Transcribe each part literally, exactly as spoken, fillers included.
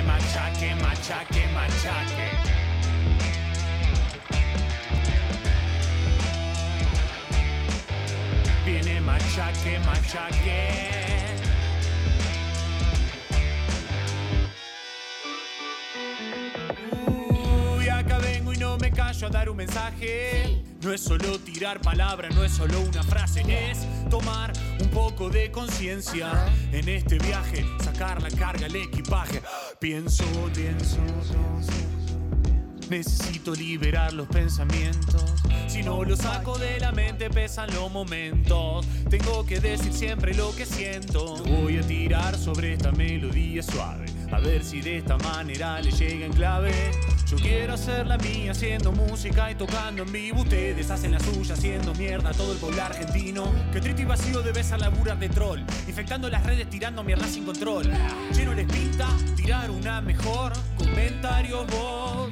machaque, machaque, machaque. Viene machaque, machaque. Uy, acá vengo y no me callo a dar un mensaje. No es solo tirar palabras, no es solo una frase, es tomar un poco de conciencia en este viaje, sacar la carga, el equipaje. Pienso, pienso, necesito liberar los pensamientos. Si no los saco de la mente pesan los momentos. Tengo que decir siempre lo que siento. Voy a tirar sobre esta melodía suave, a ver si de esta manera le llega en clave. Yo quiero hacer la mía haciendo música y tocando en vivo. Ustedes hacen la suya haciendo mierda a todo el pueblo argentino. Que triste y vacío debe ser laburar de troll, infectando las redes tirando mierda sin control. Lleno les pinta tirar una mejor. Comentarios vos.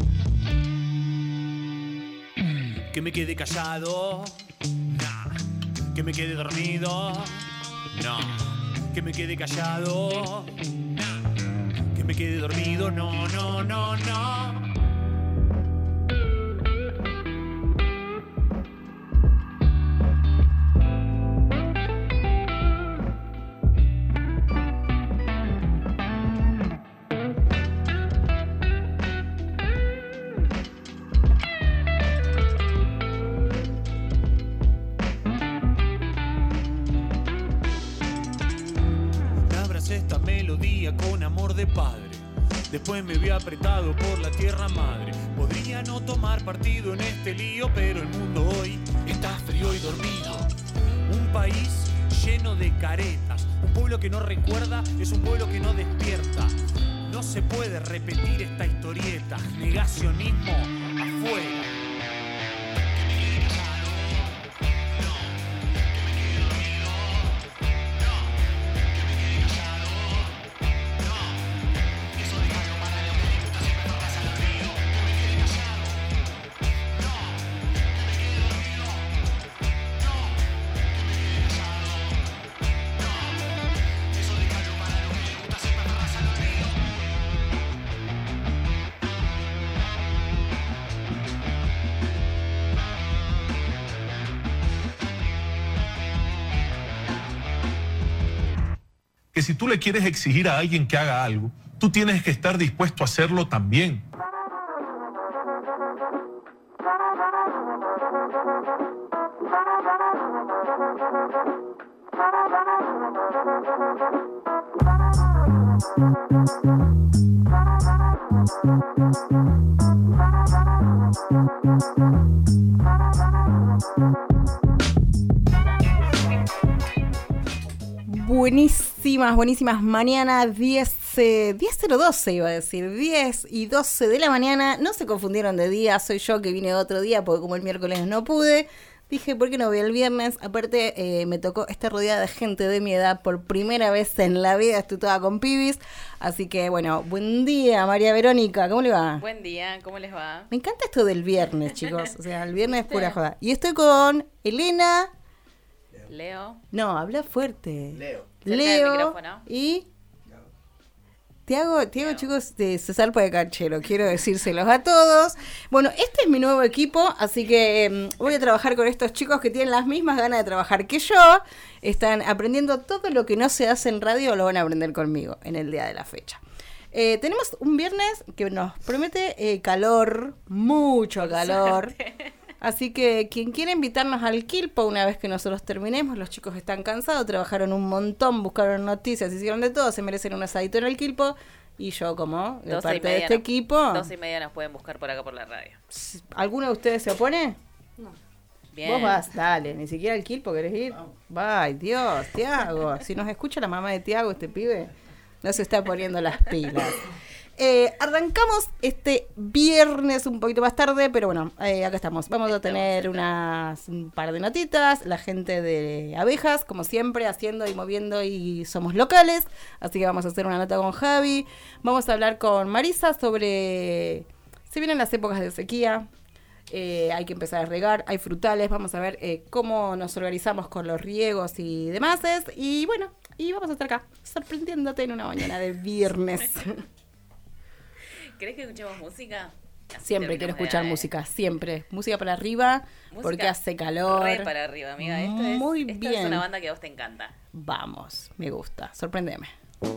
Que me quede callado, nah. Que me quede dormido, no. Que me quede callado, nah. Que me quede dormido, no, no, no, no. Esta melodía con amor de padre. Después me vi apretado por la tierra madre. Podría no tomar partido en este lío, pero el mundo hoy está frío y dormido. Un país lleno de caretas. Un pueblo que no recuerda es un pueblo que no despierta. No se puede repetir esta historieta. Negacionismo afuera. Que si tú le quieres exigir a alguien que haga algo, tú tienes que estar dispuesto a hacerlo también. Buenísimas, buenísimas mañanas, diez, diez cero doce iba a decir, diez y doce de la mañana, no se confundieron de día, soy yo que vine otro día porque como el miércoles no pude, dije ¿por qué no voy el viernes? Aparte eh, me tocó estar rodeada de gente de mi edad por primera vez en la vida, estoy toda con pibis, así que bueno, buen día María Verónica, ¿cómo le va? Buen día, ¿cómo les va? Me encanta esto del viernes chicos, o sea, el viernes es pura joda, y estoy con Elena... Leo. No, habla fuerte. Leo. Leo y Tiago, Tiago, chicos, de César de Canchero, quiero decírselos a todos. Bueno, este es mi nuevo equipo, así que eh, voy a trabajar con estos chicos que tienen las mismas ganas de trabajar que yo. Están aprendiendo todo lo que no se hace en radio, lo van a aprender conmigo en el día de la fecha. Eh, tenemos un viernes que nos promete eh, calor, mucho calor. Así que quien quiera invitarnos al Quilpo una vez que nosotros terminemos, los chicos están cansados, trabajaron un montón, buscaron noticias, hicieron de todo, se merecen un asadito en el Quilpo. Y yo como de parte de este no, equipo... Dos y media nos pueden buscar por acá por la radio. ¿Alguno de ustedes se opone? No. Bien. Vos vas, dale, ni siquiera al Quilpo querés ir. Ay, Dios, Tiago, si nos escucha la mamá de Tiago, este pibe no se está poniendo las pilas. Eh, arrancamos este viernes un poquito más tarde, pero bueno, eh, acá estamos. Vamos a tener unas, un par de notitas. La gente de Abejas, como siempre, haciendo y moviendo y somos locales. Así que vamos a hacer una nota con Javi. Vamos a hablar con Marisa sobre... Se vienen las épocas de sequía. Eh, hay que empezar a regar, hay frutales. Vamos a ver eh, cómo nos organizamos con los riegos y demás. Y bueno, y vamos a estar acá sorprendiéndote en una mañana de viernes. ¿Querés que escuchemos música? Así Siempre quiero escuchar de... música, siempre. Música para arriba, música porque hace calor. Re para arriba, amiga. Esto Muy es, bien. Esta es una banda que a vos te encanta. Vamos, me gusta. Sorpréndeme.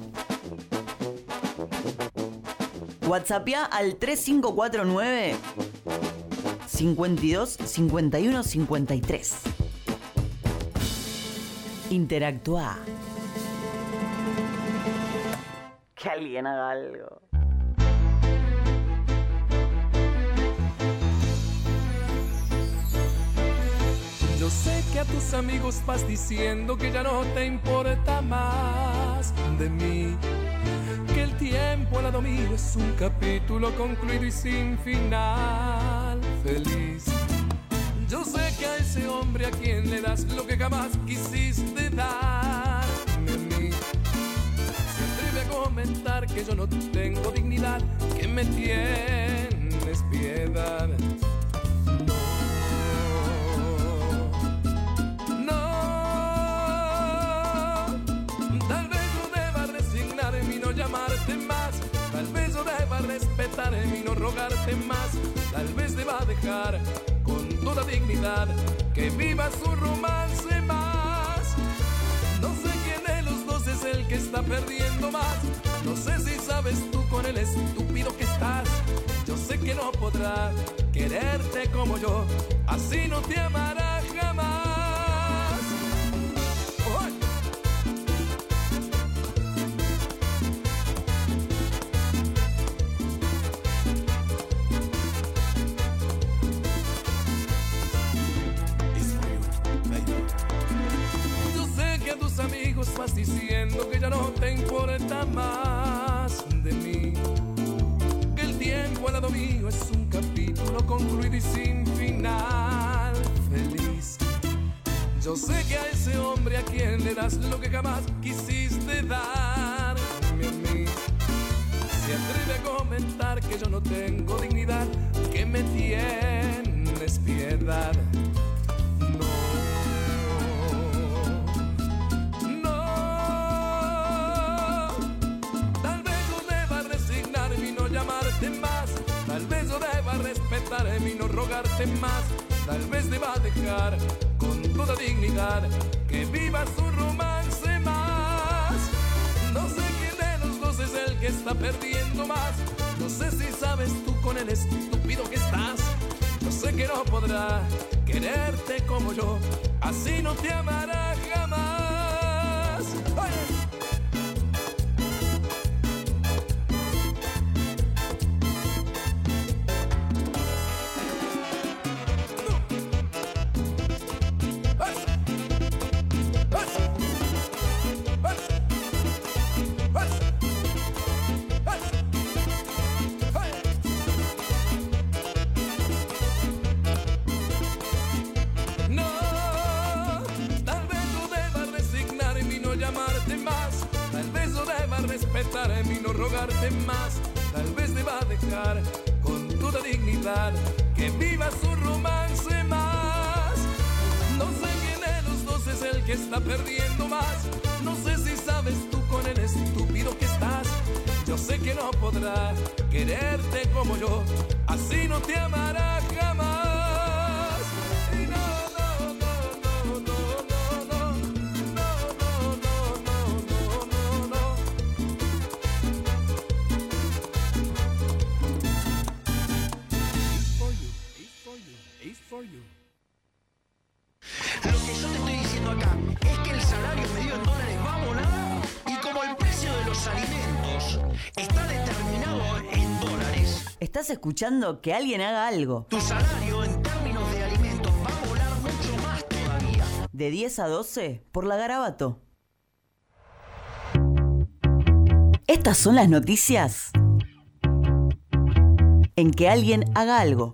WhatsAppea al tres cinco cuatro nueve, cincuenta y dos, cincuenta y uno, cincuenta y tres. Interactúa. Que alguien haga algo. Yo sé que a tus amigos vas diciendo que ya no te importa más de mí, que el tiempo al lado mío es un capítulo concluido y sin final feliz. Yo sé que a ese hombre a quien le das lo que jamás quisiste darme a mí, se atreve a comentar que yo no tengo dignidad, que me tienes piedad. Llamarte más, tal vez yo deba respetarme y no rogarte más, tal vez deba dejar con toda dignidad que viva su romance más. No sé quién de los dos es el que está perdiendo más, no sé si sabes tú con el estúpido que estás. Yo sé que no podrá quererte como yo, así no te amará jamás. Amigos vas diciendo que ya no te importa más de mí, que el tiempo al lado mío es un capítulo concluido y sin final feliz. Yo sé que a ese hombre a quien le das lo que jamás quisiste darme a mí, se atreve a comentar que yo no tengo dignidad, que me tienes piedad. Más, tal vez yo deba respetarme y no rogarte más, tal vez deba dejar con toda dignidad que viva su romance más. No sé quién de los dos es el que está perdiendo más, no sé si sabes tú con el estúpido que estás. Yo sé que no podrá quererte como yo, así no te amará jamás. ¡Ay! Respetarme y no rogarte más, tal vez deba dejar con toda dignidad que viva su romance más. No sé quién de los dos es el que está perdiendo más, no sé si sabes tú con el estúpido que estás. Yo sé que no podrá quererte como yo, así no te amará jamás. Y no, no, no, no, no, no, no, no, no, no, no, no. Lo que yo te estoy diciendo acá es que el salario medio en dólares va a volar, y como el precio de los alimentos está determinado en dólares, ¿estás escuchando que alguien haga algo? tu salario en términos de alimentos va a volar mucho más todavía. De diez a doce por la Garabato. Estas son las noticias en que alguien haga algo.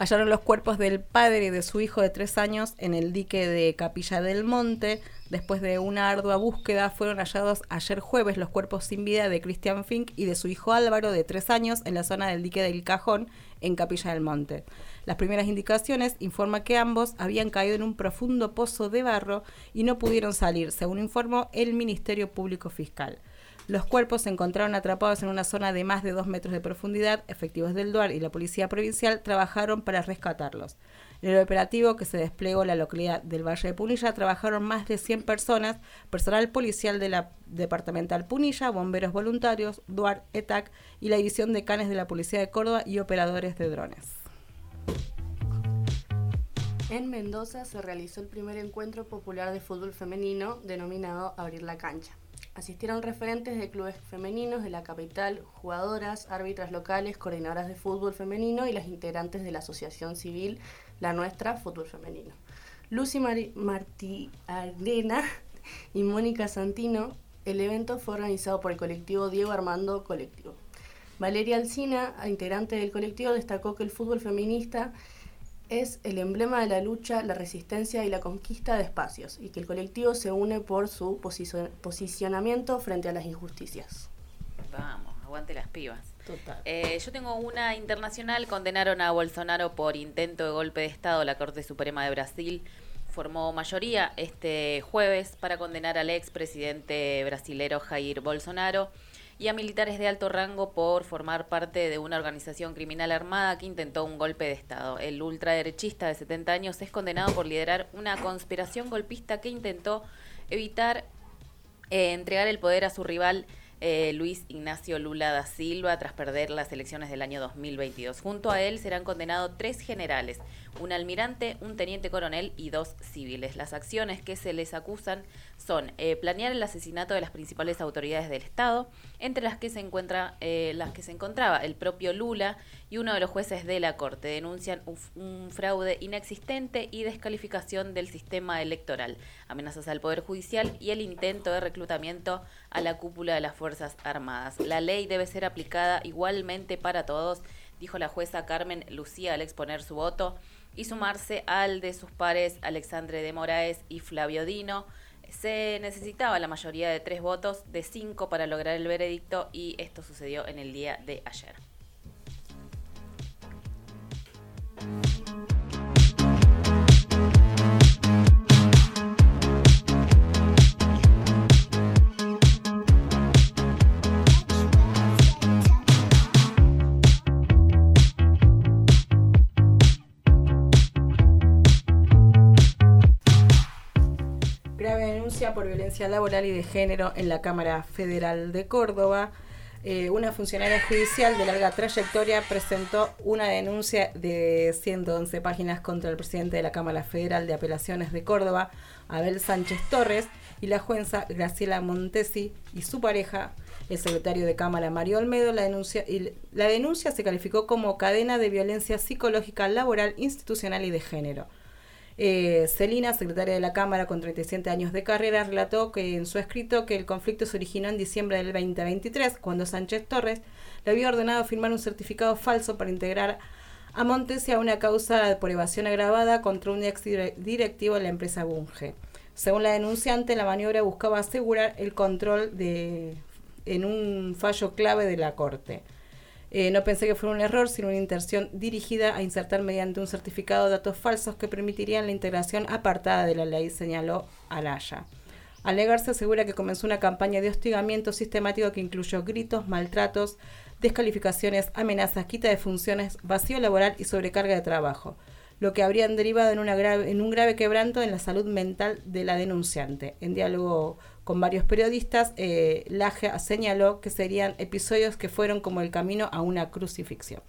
Hallaron los cuerpos del padre y de su hijo de tres años en el dique de Capilla del Monte. Después de una ardua búsqueda, fueron hallados ayer jueves los cuerpos sin vida de Christian Fink y de su hijo Álvaro, de tres años, en la zona del dique del Cajón, en Capilla del Monte. Las primeras indicaciones informan que ambos habían caído en un profundo pozo de barro y no pudieron salir, según informó el Ministerio Público Fiscal. Los cuerpos se encontraron atrapados en una zona de más de dos metros de profundidad. Efectivos del D U A R y la Policía Provincial trabajaron para rescatarlos. En el operativo que se desplegó en la localidad del Valle de Punilla trabajaron más de cien personas, personal policial de la Departamental Punilla, bomberos voluntarios, D U A R, E T A C y la División de Canes de la Policía de Córdoba y operadores de drones. En Mendoza se realizó el primer encuentro popular de fútbol femenino denominado Abrir la Cancha. Asistieron referentes de clubes femeninos de la capital, jugadoras, árbitras locales, coordinadoras de fútbol femenino y las integrantes de la asociación civil La Nuestra Fútbol Femenino. Lucy Mar- Martí Arena y Mónica Santino. El evento fue organizado por el colectivo Diego Armando Colectivo. Valeria Alsina, integrante del colectivo, destacó que el fútbol feminista es el emblema de la lucha, la resistencia y la conquista de espacios, y que el colectivo se une por su posicio- posicionamiento frente a las injusticias. Vamos, aguante las pibas. Total. Eh, yo tengo una internacional. Condenaron a Bolsonaro por intento de golpe de Estado. La Corte Suprema de Brasil formó mayoría este jueves para condenar al expresidente brasilero Jair Bolsonaro y a militares de alto rango por formar parte de una organización criminal armada que intentó un golpe de Estado. El ultraderechista de setenta años es condenado por liderar una conspiración golpista que intentó evitar eh, entregar el poder a su rival eh, Luis Ignacio Lula da Silva tras perder las elecciones del año dos mil veintidós. Junto a él serán condenados tres generales, un almirante, un teniente coronel y dos civiles. Las acciones que se les acusan son eh, planear el asesinato de las principales autoridades del Estado, entre las que se encuentra eh, las que se encontraba el propio Lula y uno de los jueces de la Corte. Denuncian un, un fraude inexistente y descalificación del sistema electoral, amenazas al Poder Judicial y el intento de reclutamiento a la cúpula de las Fuerzas Armadas. La ley debe ser aplicada igualmente para todos, dijo la jueza Carmen Lucía al exponer su voto y sumarse al de sus pares Alexandre de Moraes y Flavio Dino. Se necesitaba la mayoría de tres votos de cinco para lograr el veredicto y esto sucedió en el día de ayer. Grave denuncia por violencia laboral y de género en la Cámara Federal de Córdoba. Eh, una funcionaria judicial de larga trayectoria presentó una denuncia de ciento once páginas contra el presidente de la Cámara Federal de Apelaciones de Córdoba, Abel Sánchez Torres, y la jueza Graciela Montesi y su pareja, el secretario de Cámara Mario Olmedo. La denuncia, y la denuncia se calificó como cadena de violencia psicológica, laboral, institucional y de género. Eh, Celina, secretaria de la Cámara con treinta y siete años de carrera, relató que en su escrito que el conflicto se originó en diciembre del veinte veintitrés, cuando Sánchez Torres le había ordenado firmar un certificado falso para integrar a Montesi a una causa por evasión agravada contra un ex directivo de la empresa Bunge. Según la denunciante, la maniobra buscaba asegurar el control de en un fallo clave de la Corte. Eh, no pensé que fuera un error, sino una intención dirigida a insertar mediante un certificado datos falsos que permitirían la integración apartada de la ley, señaló Alaya. Al negarse, asegura que comenzó una campaña de hostigamiento sistemático que incluyó gritos, maltratos, descalificaciones, amenazas, quita de funciones, vacío laboral y sobrecarga de trabajo, lo que habrían derivado en, una grave, en un grave quebranto en la salud mental de la denunciante. En diálogo con varios periodistas, eh, Laja señaló que serían episodios que fueron como el camino a una crucifixión.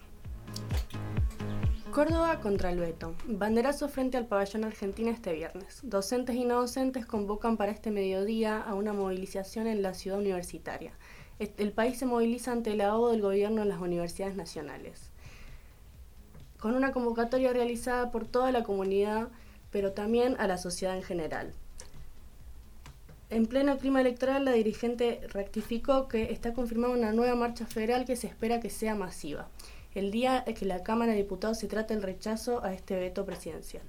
Córdoba contra el veto. Banderazo frente al pabellón argentino este viernes. Docentes y no docentes convocan para este mediodía a una movilización en la ciudad universitaria. El país se moviliza ante el ahogo del gobierno en las universidades nacionales, con una convocatoria realizada por toda la comunidad, pero también a la sociedad en general. En pleno clima electoral, la dirigente rectificó que está confirmada una nueva marcha federal que se espera que sea masiva. el día que la Cámara de Diputados se trate el rechazo a este veto presidencial.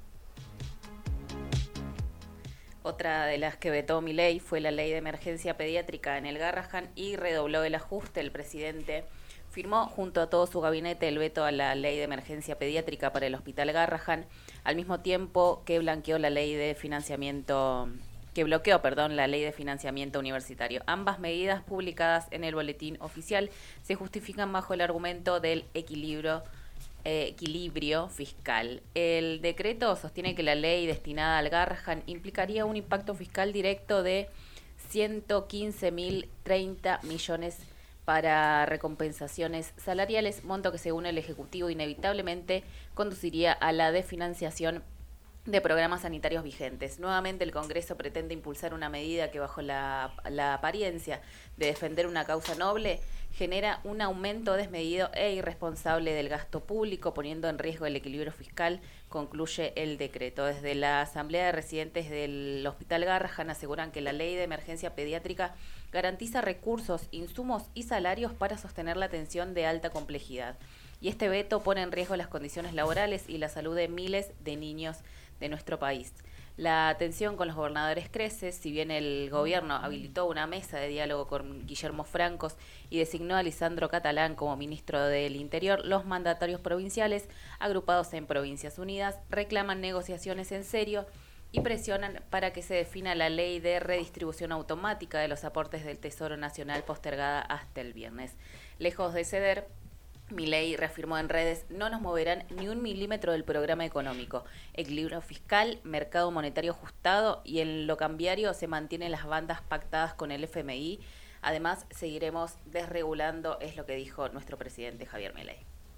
Otra de las que vetó Milei fue la ley de emergencia pediátrica en el Garrahan y redobló el ajuste. El presidente firmó junto a todo su gabinete el veto a la ley de emergencia pediátrica para el Hospital Garrahan, al mismo tiempo que blanqueó la ley de financiamiento, que bloqueó, perdón, la ley de financiamiento universitario. Ambas medidas publicadas en el boletín oficial se justifican bajo el argumento del equilibrio Eh, equilibrio fiscal. El decreto sostiene que la ley destinada al Garrahan implicaría un impacto fiscal directo de ciento quince mil treinta millones para recompensaciones salariales, monto que según el Ejecutivo inevitablemente conduciría a la desfinanciación de programas sanitarios vigentes. Nuevamente el Congreso pretende impulsar una medida que bajo la, la apariencia de defender una causa noble genera un aumento desmedido e irresponsable del gasto público, poniendo en riesgo el equilibrio fiscal, concluye el decreto. Desde la Asamblea de Residentes del Hospital Garrahan aseguran que la ley de emergencia pediátrica garantiza recursos, insumos y salarios para sostener la atención de alta complejidad. Y este veto pone en riesgo las condiciones laborales y la salud de miles de niños de nuestro país. La tensión con los gobernadores crece, si bien el gobierno habilitó una mesa de diálogo con Guillermo Francos y designó a Lisandro Catalán como ministro del Interior, los mandatarios provinciales, agrupados en Provincias Unidas, reclaman negociaciones en serio y presionan para que se defina la ley de redistribución automática de los aportes del Tesoro Nacional postergada hasta el viernes. Lejos de ceder, Milei reafirmó en redes: no nos moverán ni un milímetro del programa económico, equilibrio fiscal, mercado monetario ajustado y en lo cambiario se mantienen las bandas pactadas con el F M I. Además, seguiremos desregulando, es lo que dijo nuestro presidente Javier Milei.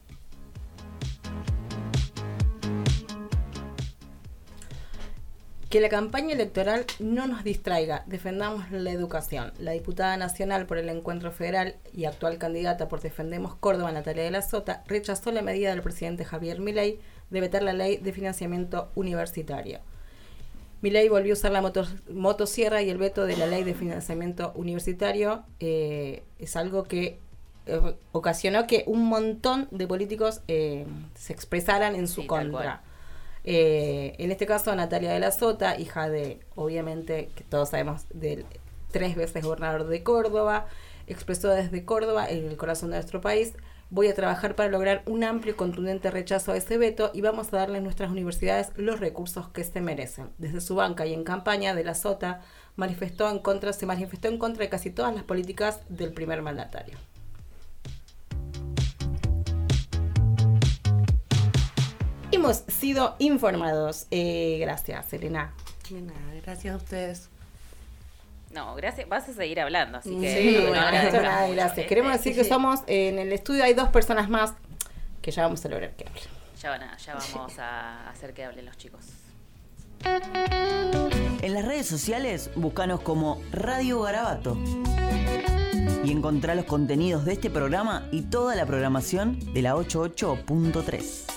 Que la campaña electoral no nos distraiga, defendamos la educación. La diputada nacional por el Encuentro Federal y actual candidata por Defendemos Córdoba, Natalia de la Sota, rechazó la medida del presidente Javier Milei de vetar la ley de financiamiento universitario. Milei volvió a usar la moto, motosierra y el veto de la ley de financiamiento universitario eh, es algo que eh, ocasionó que un montón de políticos eh, se expresaran en su sí, contra. Eh, en este caso, Natalia de la Sota, hija de, obviamente, que todos sabemos, del tres veces gobernador de Córdoba, expresó desde Córdoba, en el corazón de nuestro país: voy a trabajar para lograr un amplio y contundente rechazo a ese veto y vamos a darle a nuestras universidades los recursos que se merecen. Desde su banca y en campaña, de la Sota manifestó en contra, se manifestó en contra de casi todas las políticas del primer mandatario. Hemos sido informados. Eh, gracias, Elena. De nada, gracias a ustedes. No, gracias. Vas a seguir hablando, así que... Sí, no, no, gracias. no, nada, gracias. Queremos decir que somos, eh, en el estudio hay dos personas más que ya vamos a lograr que hablen. Ya, van a, ya vamos a hacer que hablen los chicos. En las redes sociales, búscanos como Radio Garabato. Y encontrá los contenidos de este programa y toda la programación de la ochenta y ocho punto tres.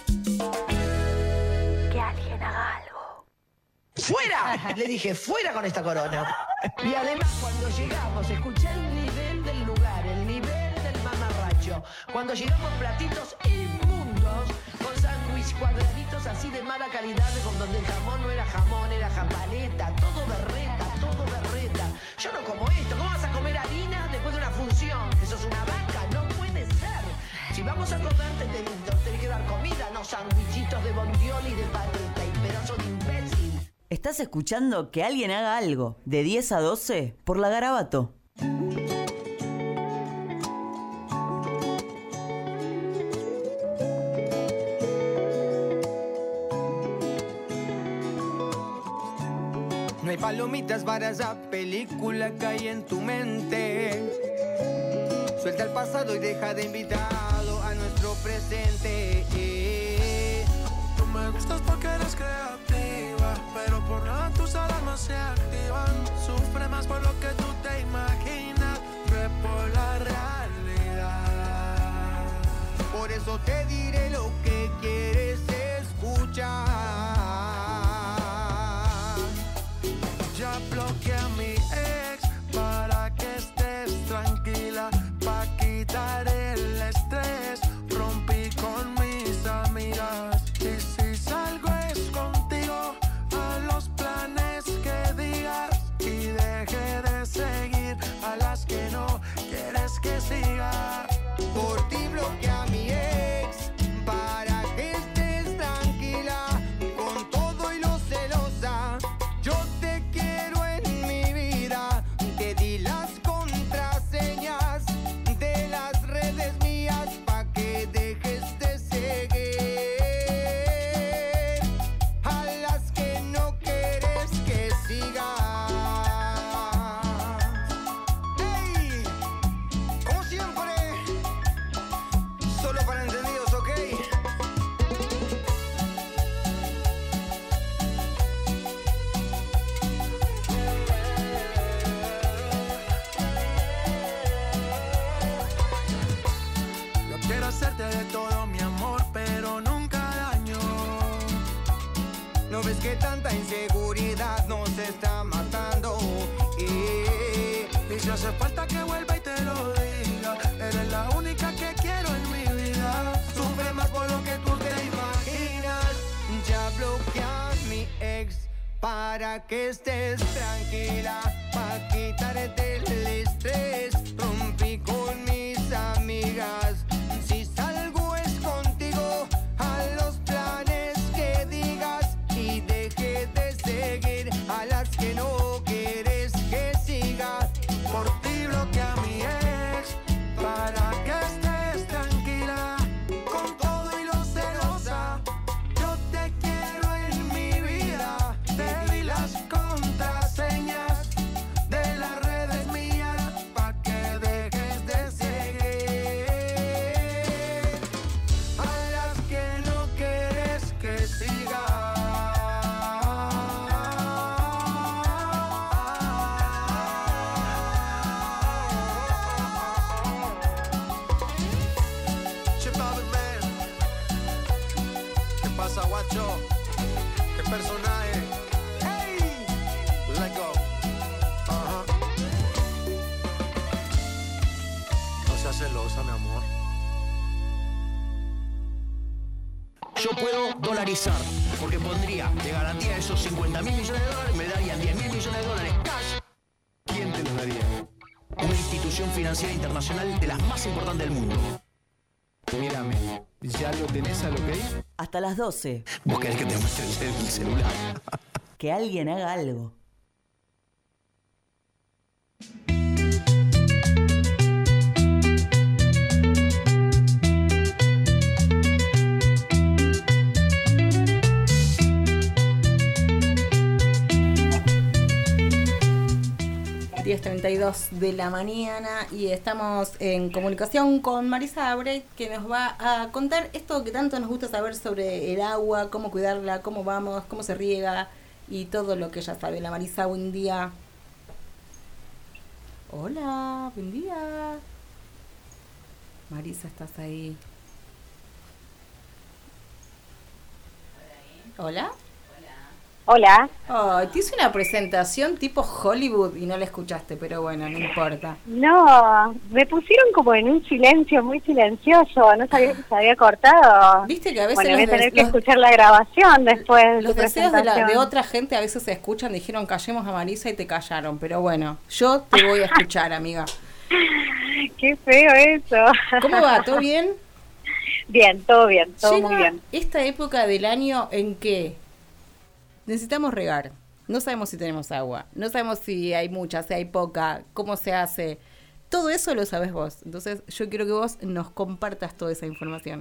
Que alguien haga algo. ¡Fuera! Le dije, fuera con esta corona. Y además, cuando llegamos, escuché el nivel del lugar, el nivel del mamarracho. Cuando llegamos, platitos inmundos, con sándwich cuadraditos así de mala calidad, con donde el jamón no era jamón, era jambaleta, todo berreta, todo berreta. Yo no como esto. ¿Cómo vas a comer harina después de una función? Eso es una vaca, no puede ser. Si vamos a comer, te tenés, tenés que dar comida, no sándwichitos de bondiol y de paleta y pedazo de imbécil. Estás escuchando Que Alguien Haga Algo, de diez a doce, por la Garabato. No hay palomitas para esa película que hay en tu mente. Suelta el pasado y deja de invitado a nuestro presente. Tú me gustas porque eres creativa, pero por nada tus alarmas se activan. Sufre más por lo que tú te imaginas que por la realidad. Por eso te diré lo que quieres escuchar. Ya bloqueé a mi ex para que estés tranquila, pa' quitar el estrés, romper tanta inseguridad nos está matando. Y, y si hace falta que vuelva y te lo diga, eres la única que quiero en mi vida. Sufre más por lo que tú te imaginas. Ya bloqueé a mi ex para que estés tranquila, pa' quitarte el estrés. Rompí con mis amigas. Si salgo es contigo, a los planes que digas, y deje de seguir a las que no quieres que siga. Por ti bloqueé a mi ex para que estés tranquila, con todo y lo celosa. Yo te quiero en mi vida. Te di las contraseñas de las redes mías pa' que dejes de seguir a las que no quieres que siga. Che, Bobby, man. ¿Qué pasa, guacho? ¿Qué personaje? ¡Hey! Let go. Ajá. No seas celosa, mi amor. Yo puedo dolarizar, porque pondría de garantía esos cincuenta mil millones de dólares, me darían diez mil millones de dólares cash. ¿Quién te los daría? Una institución financiera internacional de las más importantes del mundo. Mírame, ¿ya lo tenés a lo que hay? Hasta las doce. ¿Vos querés que te muestre el el celular? Que alguien haga algo. diez treinta y dos de la mañana y estamos en comunicación con Marisa Abre, que nos va a contar esto que tanto nos gusta saber sobre el agua, cómo cuidarla, cómo vamos, cómo se riega y todo lo que ella sabe. La Marisa, buen día. Hola, buen día. Marisa, ¿estás ahí? Hola. Hola. Oh, te hice una presentación tipo Hollywood y no la escuchaste, pero bueno, no importa. No, me pusieron como en un silencio muy silencioso, no sabía que se había cortado. Viste que a veces bueno, voy a los tener des- que los- escuchar la grabación después de Los tu deseos de, la- presentación. de otra gente a veces se escuchan, dijeron callemos a Marisa y te callaron, pero bueno, yo te voy a escuchar, amiga. Qué feo eso. ¿Cómo va? ¿Todo bien? Bien, todo bien, todo Llega muy bien. esta época del año en que necesitamos regar, no sabemos si tenemos agua, no sabemos si hay mucha, si hay poca, cómo se hace, todo eso lo sabes vos, entonces yo quiero que vos nos compartas toda esa información.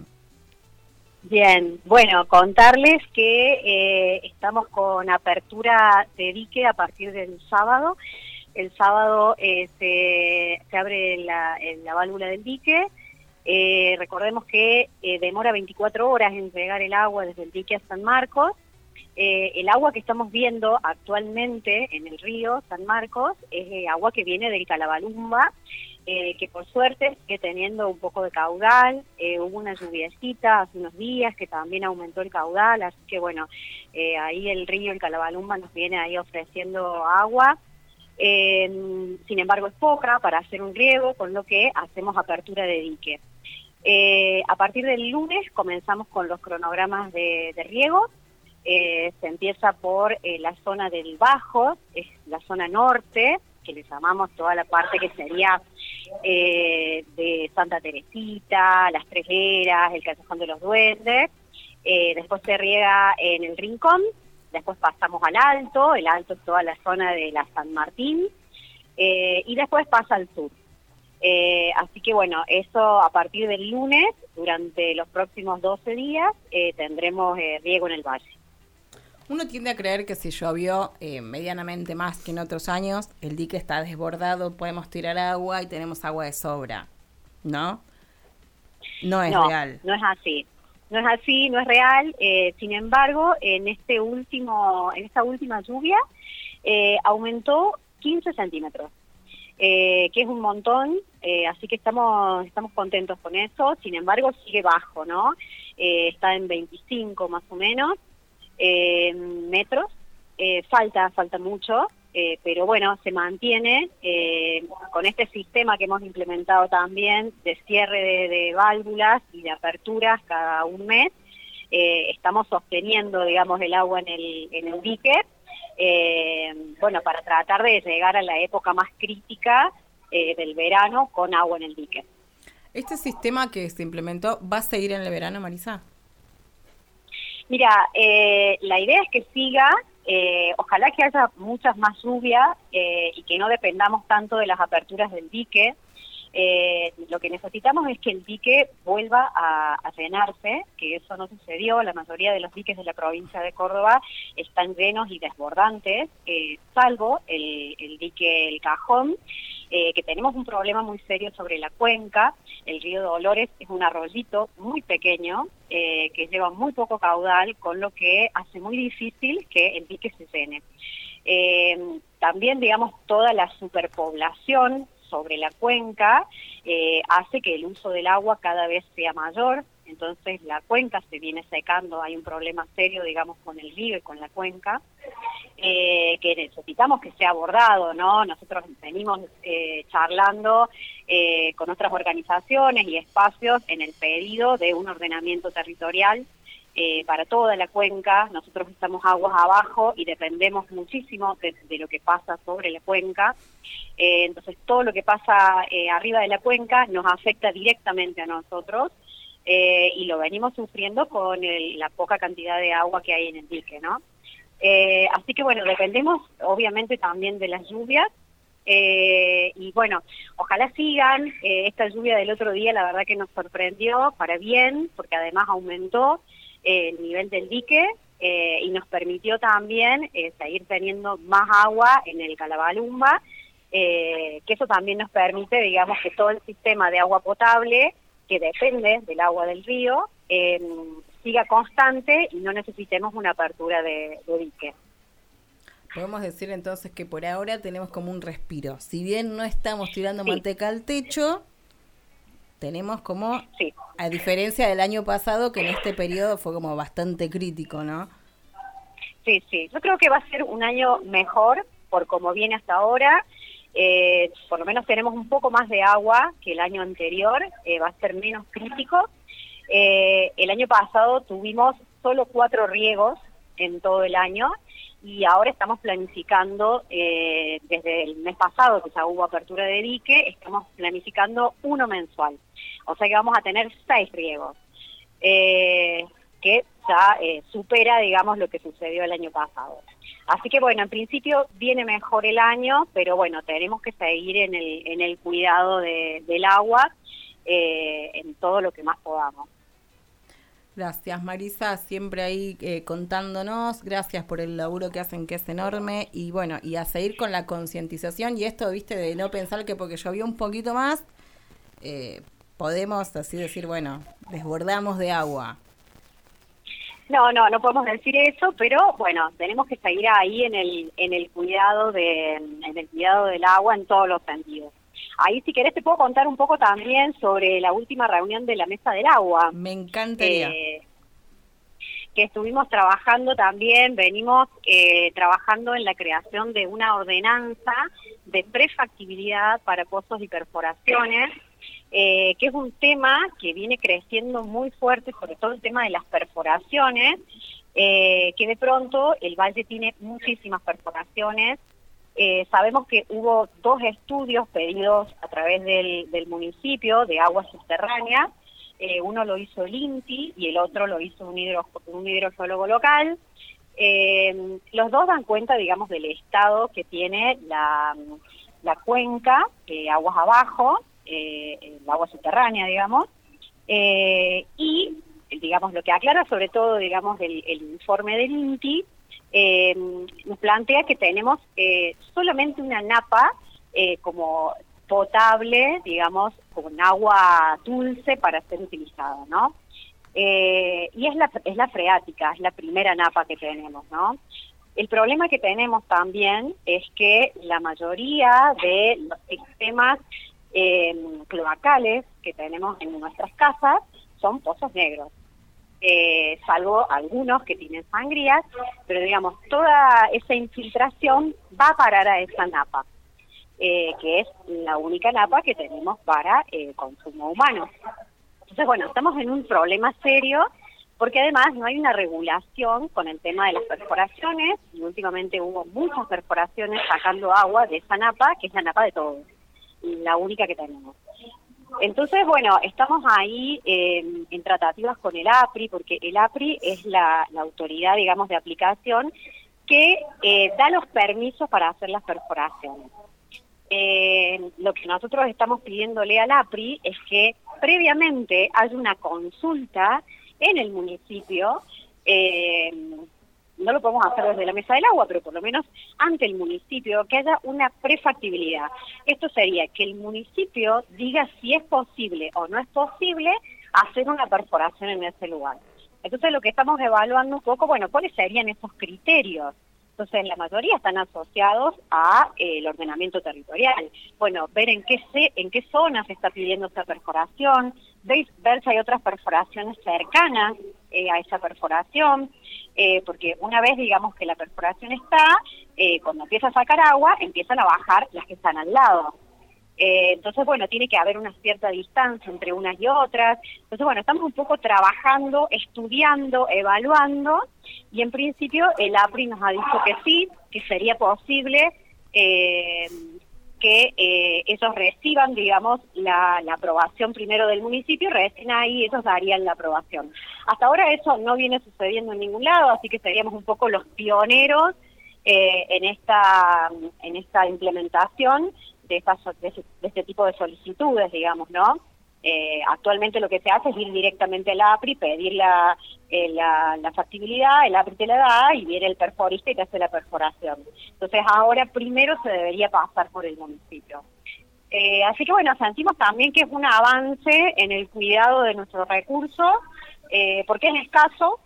Bien, bueno, contarles que eh, estamos con apertura de dique a partir del sábado. El sábado eh, se, se abre la, la válvula del dique. Eh, recordemos que eh, demora veinticuatro horas en llegar el agua desde el dique a San Marcos. Eh, el agua que estamos viendo actualmente en el río San Marcos es eh, agua que viene del Calabalumba, eh, que por suerte sigue teniendo un poco de caudal. Eh, hubo una lluviecita hace unos días que también aumentó el caudal, así que bueno, eh, ahí el río, el Calabalumba, nos viene ahí ofreciendo agua. Eh, sin embargo, es poca para hacer un riego, con lo que hacemos apertura de dique. Eh, a partir del lunes comenzamos con los cronogramas de, de riego. Eh, se empieza por eh, la zona del Bajo, es la zona norte, que le llamamos toda la parte que sería eh, de Santa Teresita, Las Tres Eras, el Callejón de los Duendes. Eh, después se riega en el Rincón, después pasamos al Alto, el Alto es toda la zona de la San Martín, eh, y después pasa al sur. Eh, así que bueno, eso a partir del lunes, durante los próximos doce días, eh, tendremos eh, riego en el valle. Uno tiende a creer que si llovió eh, medianamente más que en otros años, el dique está desbordado, podemos tirar agua y tenemos agua de sobra, ¿no? No es no, real. No es así. No es así, no es real. Eh, sin embargo, en este último, en esta última lluvia, eh, aumentó quince centímetros, eh, que es un montón. Eh, así que estamos estamos contentos con eso. Sin embargo, sigue bajo, ¿no? Eh, está en veinticinco más o menos. eh, metros. Eh, falta, falta mucho, eh, pero bueno, se mantiene eh, con este sistema que hemos implementado también de cierre de, de válvulas y de aperturas cada un mes. Eh, estamos sosteniendo, digamos, el agua en el, en el dique, eh, bueno, para tratar de llegar a la época más crítica eh, del verano con agua en el dique. ¿Este sistema que se implementó va a seguir en el verano, Marisa? Mira, eh, la idea es que siga, eh, ojalá que haya muchas más lluvias eh, y que no dependamos tanto de las aperturas del dique. Eh, lo que necesitamos es que el dique vuelva a, a llenarse, que eso no sucedió. La mayoría de los diques de la provincia de Córdoba están llenos y desbordantes, eh, salvo el, el dique El Cajón, eh, que tenemos un problema muy serio sobre la cuenca. El río Dolores es un arroyito muy pequeño eh, que lleva muy poco caudal, con lo que hace muy difícil que el dique se llene. Eh, también, digamos, toda la superpoblación sobre la cuenca eh, hace que el uso del agua cada vez sea mayor, entonces la cuenca se viene secando, hay un problema serio, digamos, con el río y con la cuenca, eh, que necesitamos que sea abordado, ¿no? Nosotros venimos eh, charlando eh, con otras organizaciones y espacios en el pedido de un ordenamiento territorial Eh, para toda la cuenca. Nosotros estamos aguas abajo y dependemos muchísimo de, de lo que pasa sobre la cuenca. Eh, entonces todo lo que pasa eh, arriba de la cuenca nos afecta directamente a nosotros eh, y lo venimos sufriendo con el, la poca cantidad de agua que hay en el dique, ¿no? Eh, así que bueno, dependemos obviamente también de las lluvias. Eh, y bueno, ojalá sigan. Eh, esta lluvia del otro día la verdad que nos sorprendió para bien, porque además aumentó el nivel del dique eh, y nos permitió también eh, seguir teniendo más agua en el Calabalumba, eh, que eso también nos permite, digamos, que todo el sistema de agua potable, que depende del agua del río, eh, siga constante y no necesitemos una apertura de, de dique. Podemos decir entonces que por ahora tenemos como un respiro. Si bien no estamos tirando Sí. manteca al techo, tenemos como, sí. a diferencia del año pasado, que en este periodo fue como bastante crítico, ¿no? Sí, sí. Yo creo que va a ser un año mejor por como viene hasta ahora. Eh, por lo menos tenemos un poco más de agua que el año anterior. Eh, va a ser menos crítico. Eh, el año pasado tuvimos solo cuatro riegos en todo el año y ahora estamos planificando, eh, desde el mes pasado que ya hubo apertura de dique, estamos planificando uno mensual. O sea que vamos a tener seis riegos, eh, que ya eh, supera, digamos, lo que sucedió el año pasado. Así que bueno, en principio viene mejor el año, pero bueno, tenemos que seguir en el, en el cuidado de, del agua, eh, en todo lo que más podamos. Gracias, Marisa, siempre ahí eh, contándonos. Gracias por el laburo que hacen, que es enorme. Y bueno, y a seguir con la concientización y esto, viste, de no pensar que porque llovió un poquito más, eh, podemos así decir, bueno, desbordamos de agua. No, no, no podemos decir eso, pero bueno, tenemos que seguir ahí en el en el cuidado de en el cuidado del agua en todos los sentidos. Ahí, si querés, te puedo contar un poco también sobre la última reunión de la Mesa del Agua. Me encantaría. Eh, que estuvimos trabajando también, venimos eh, trabajando en la creación de una ordenanza de prefactibilidad para pozos y perforaciones, eh, que es un tema que viene creciendo muy fuerte, sobre todo el tema de las perforaciones, eh, que de pronto el valle tiene muchísimas perforaciones. Eh, sabemos que hubo dos estudios pedidos a través del, del municipio de aguas subterráneas. Eh, uno lo hizo el INTI y el otro lo hizo un, hidro, un hidrogeólogo local. Eh, los dos dan cuenta, digamos, del estado que tiene la, la cuenca, eh, aguas abajo, eh, el agua subterránea, digamos, eh, y, digamos, lo que aclara sobre todo, digamos, el, el informe del INTI, Eh, nos plantea que tenemos eh, solamente una napa eh, como potable, digamos, con agua dulce para ser utilizada, ¿no? Eh, y es la, es la freática, es la primera napa que tenemos, ¿no? El problema que tenemos también es que la mayoría de los sistemas eh, cloacales que tenemos en nuestras casas son pozos negros. eh, salvo algunos que tienen sangrías, pero digamos, toda esa infiltración va a parar a esa napa, eh, que es la única napa que tenemos para eh, consumo humano. Entonces, bueno, estamos en un problema serio, porque además no hay una regulación con el tema de las perforaciones, y últimamente hubo muchas perforaciones sacando agua de esa napa, que es la napa de todos, la única que tenemos. Entonces, bueno, estamos ahí eh, en tratativas con el APRI, porque el APRI es la, la autoridad, digamos, de aplicación que eh, da los permisos para hacer las perforaciones. Eh, lo que nosotros estamos pidiéndole al APRI es que previamente haya una consulta en el municipio, eh, no lo podemos hacer desde la mesa del agua, pero por lo menos ante el municipio, que haya una prefactibilidad. Esto sería que el municipio diga si es posible o no es posible hacer una perforación en ese lugar. Entonces lo que estamos evaluando un poco, bueno, ¿cuáles serían esos criterios? Entonces la mayoría están asociados a eh, el ordenamiento territorial. Bueno, ver en qué se, en qué zonas se está pidiendo esa perforación, ver, ver si hay otras perforaciones cercanas eh, a esa perforación, eh, porque una vez digamos que la perforación está, eh, cuando empieza a sacar agua, empiezan a bajar las que están al lado. Eh, entonces, bueno, tiene que haber una cierta distancia entre unas y otras. Entonces, bueno, estamos un poco trabajando, estudiando, evaluando, y en principio el APRI nos ha dicho que sí, que sería posible eh, que eh, ellos reciban, digamos, la, la aprobación primero del municipio, y recién ahí ellos darían la aprobación. Hasta ahora eso no viene sucediendo en ningún lado, así que seríamos un poco los pioneros eh, en esta en esta implementación de, estas, de, ese, de este tipo de solicitudes, digamos, ¿no? Eh, actualmente lo que se hace es ir directamente al APRI, pedir la, eh, la, la factibilidad, el APRI te la da y viene el perforista y te hace la perforación. Entonces ahora primero se debería pasar por el municipio. Eh, así que bueno, sentimos también que es un avance en el cuidado de nuestros recursos, eh, porque es escaso,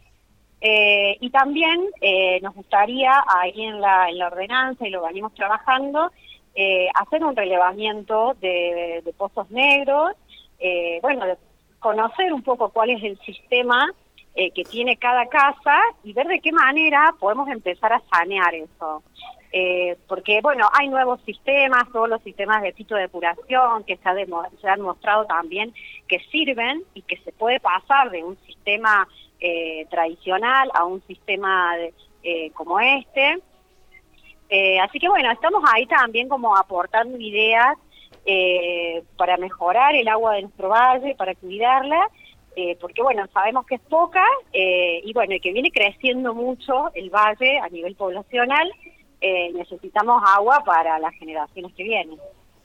eh, y también eh, nos gustaría ahí en la, en la ordenanza, y lo venimos trabajando, Eh, hacer un relevamiento de, de pozos negros, eh, bueno, de conocer un poco cuál es el sistema eh, que tiene cada casa y ver de qué manera podemos empezar a sanear eso. Eh, porque, bueno, hay nuevos sistemas, todos los sistemas de pito de depuración que se, ha demo, se han mostrado también que sirven y que se puede pasar de un sistema eh, tradicional a un sistema de, eh, como este. Eh, así que bueno, estamos ahí también como aportando ideas eh, para mejorar el agua de nuestro valle, para cuidarla, eh, porque bueno, sabemos que es poca eh, y bueno, y que viene creciendo mucho el valle a nivel poblacional, eh, necesitamos agua para las generaciones que vienen.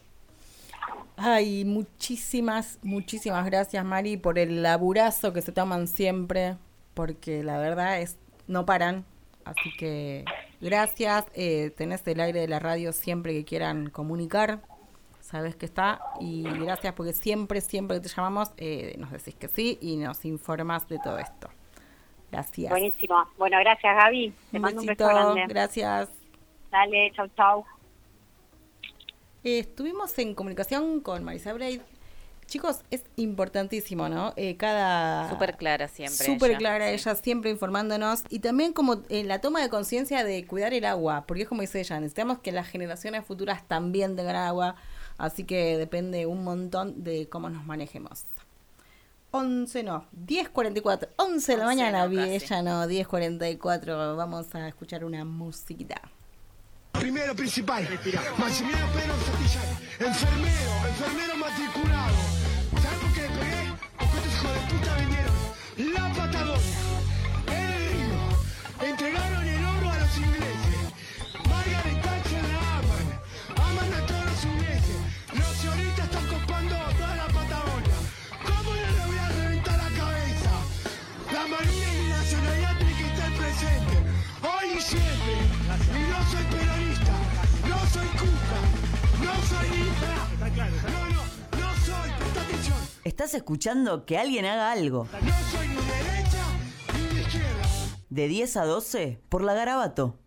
Ay, muchísimas, muchísimas gracias, Mari, por el laburazo que se toman siempre, porque la verdad es, no paran, así que gracias. Eh, tenés el aire de la radio siempre que quieran comunicar, sabes que está, y gracias porque siempre, siempre que te llamamos eh, nos decís que sí y nos informas de todo esto. Gracias. Buenísimo. Bueno, gracias, Gaby. Te un mando besito, un beso grande. Gracias. Dale, chau, chau. Eh, estuvimos en comunicación con Marisa Braid. Chicos, es importantísimo, ¿no? Eh, cada... Súper clara siempre. Súper ella, clara sí. ella, siempre informándonos. Y también como en la toma de conciencia de cuidar el agua. Porque es como dice ella, necesitamos que las generaciones futuras también tengan agua. Así que depende un montón de cómo nos manejemos. once no, diez cuarenta y cuatro. once de la mañana, no, vi casi. ella no, diez cuarenta y cuatro. Vamos a escuchar una musiquita. Primero principal, Maximiliano Pedro Santillán, enfermero, enfermero matriculado. ¿Sabes por qué le pegué? Porque estos hijos de puta vinieron la Patagonia, el río, entregaron el oro a los ingleses. Margaret Thatcher la aman, aman a todos los ingleses. Los sionistas están copando toda la Patagonia. ¿Cómo no le voy a reventar la cabeza? La marina y la nacionalidad tienen que estar presentes, hoy y siempre. Y no soy peronista, no soy cuca, no soy hija. No, no, no soy, presta atención. Estás escuchando Que Alguien Haga Algo. No soy ni derecha ni de izquierda. De diez a doce por La Garabato.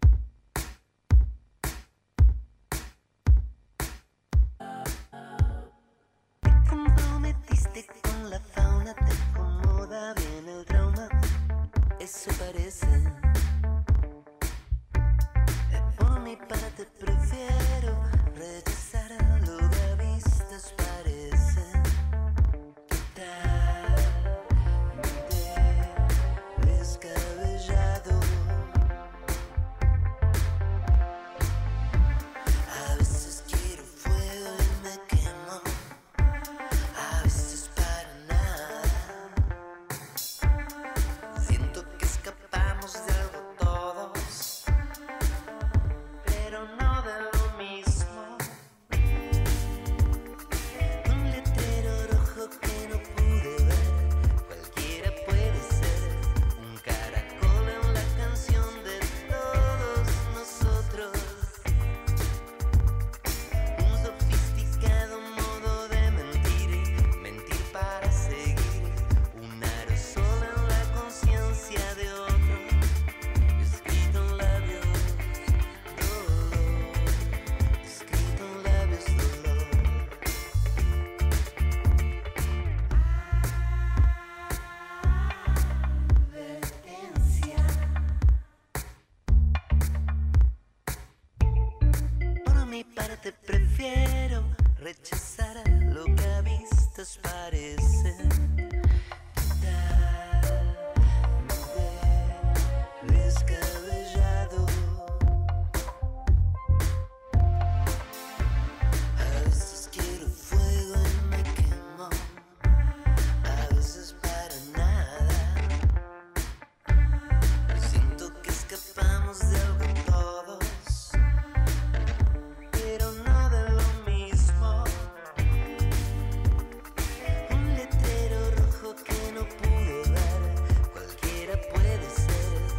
Te comprometiste con la fauna, te acomoda bien el trauma. te prefiero rechazar lo que a vistas parece. Descabellado. A veces quiero fuego y me quemo, a veces para nada. Siento que escapamos de algo todos, pero no de lo mismo. Un letrero rojo que no pude ver, cualquiera puede ser.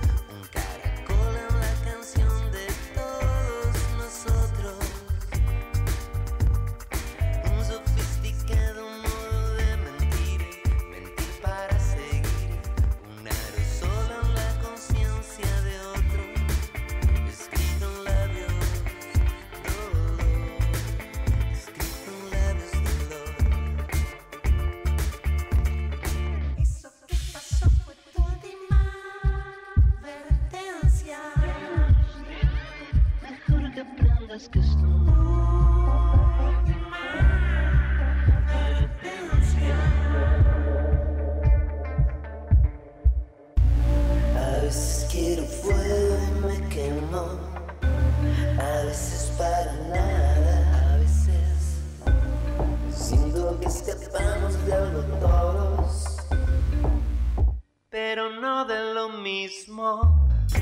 Que es tu última advertencia. A veces quiero fuego y me quemo, a veces para nada, a veces siento que escapamos de algo todos, pero no de lo mismo.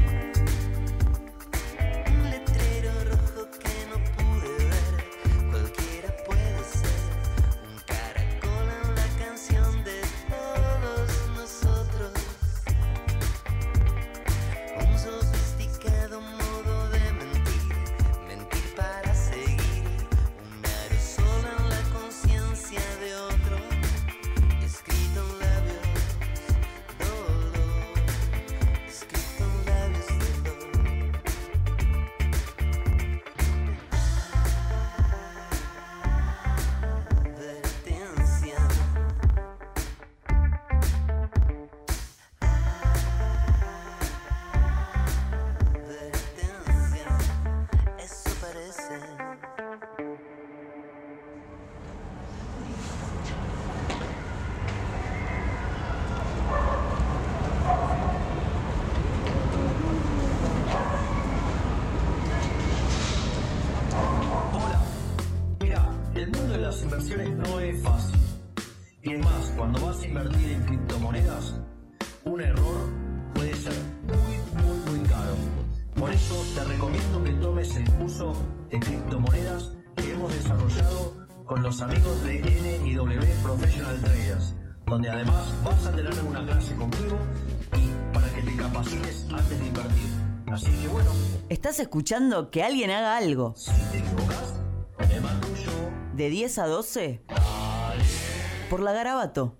inversiones no es fácil. Y es más, cuando vas a invertir en criptomonedas, un error puede ser muy, muy, muy caro. Por eso te recomiendo que tomes el curso de criptomonedas que hemos desarrollado con los amigos de N y W Professional Traders, donde además vas a tener una clase conmigo y para que te capacites antes de invertir. Así que bueno. ¿Estás escuchando que alguien haga algo? Si te equivocas, te mando yo. De diez a doce. Dale. Por la Garabato.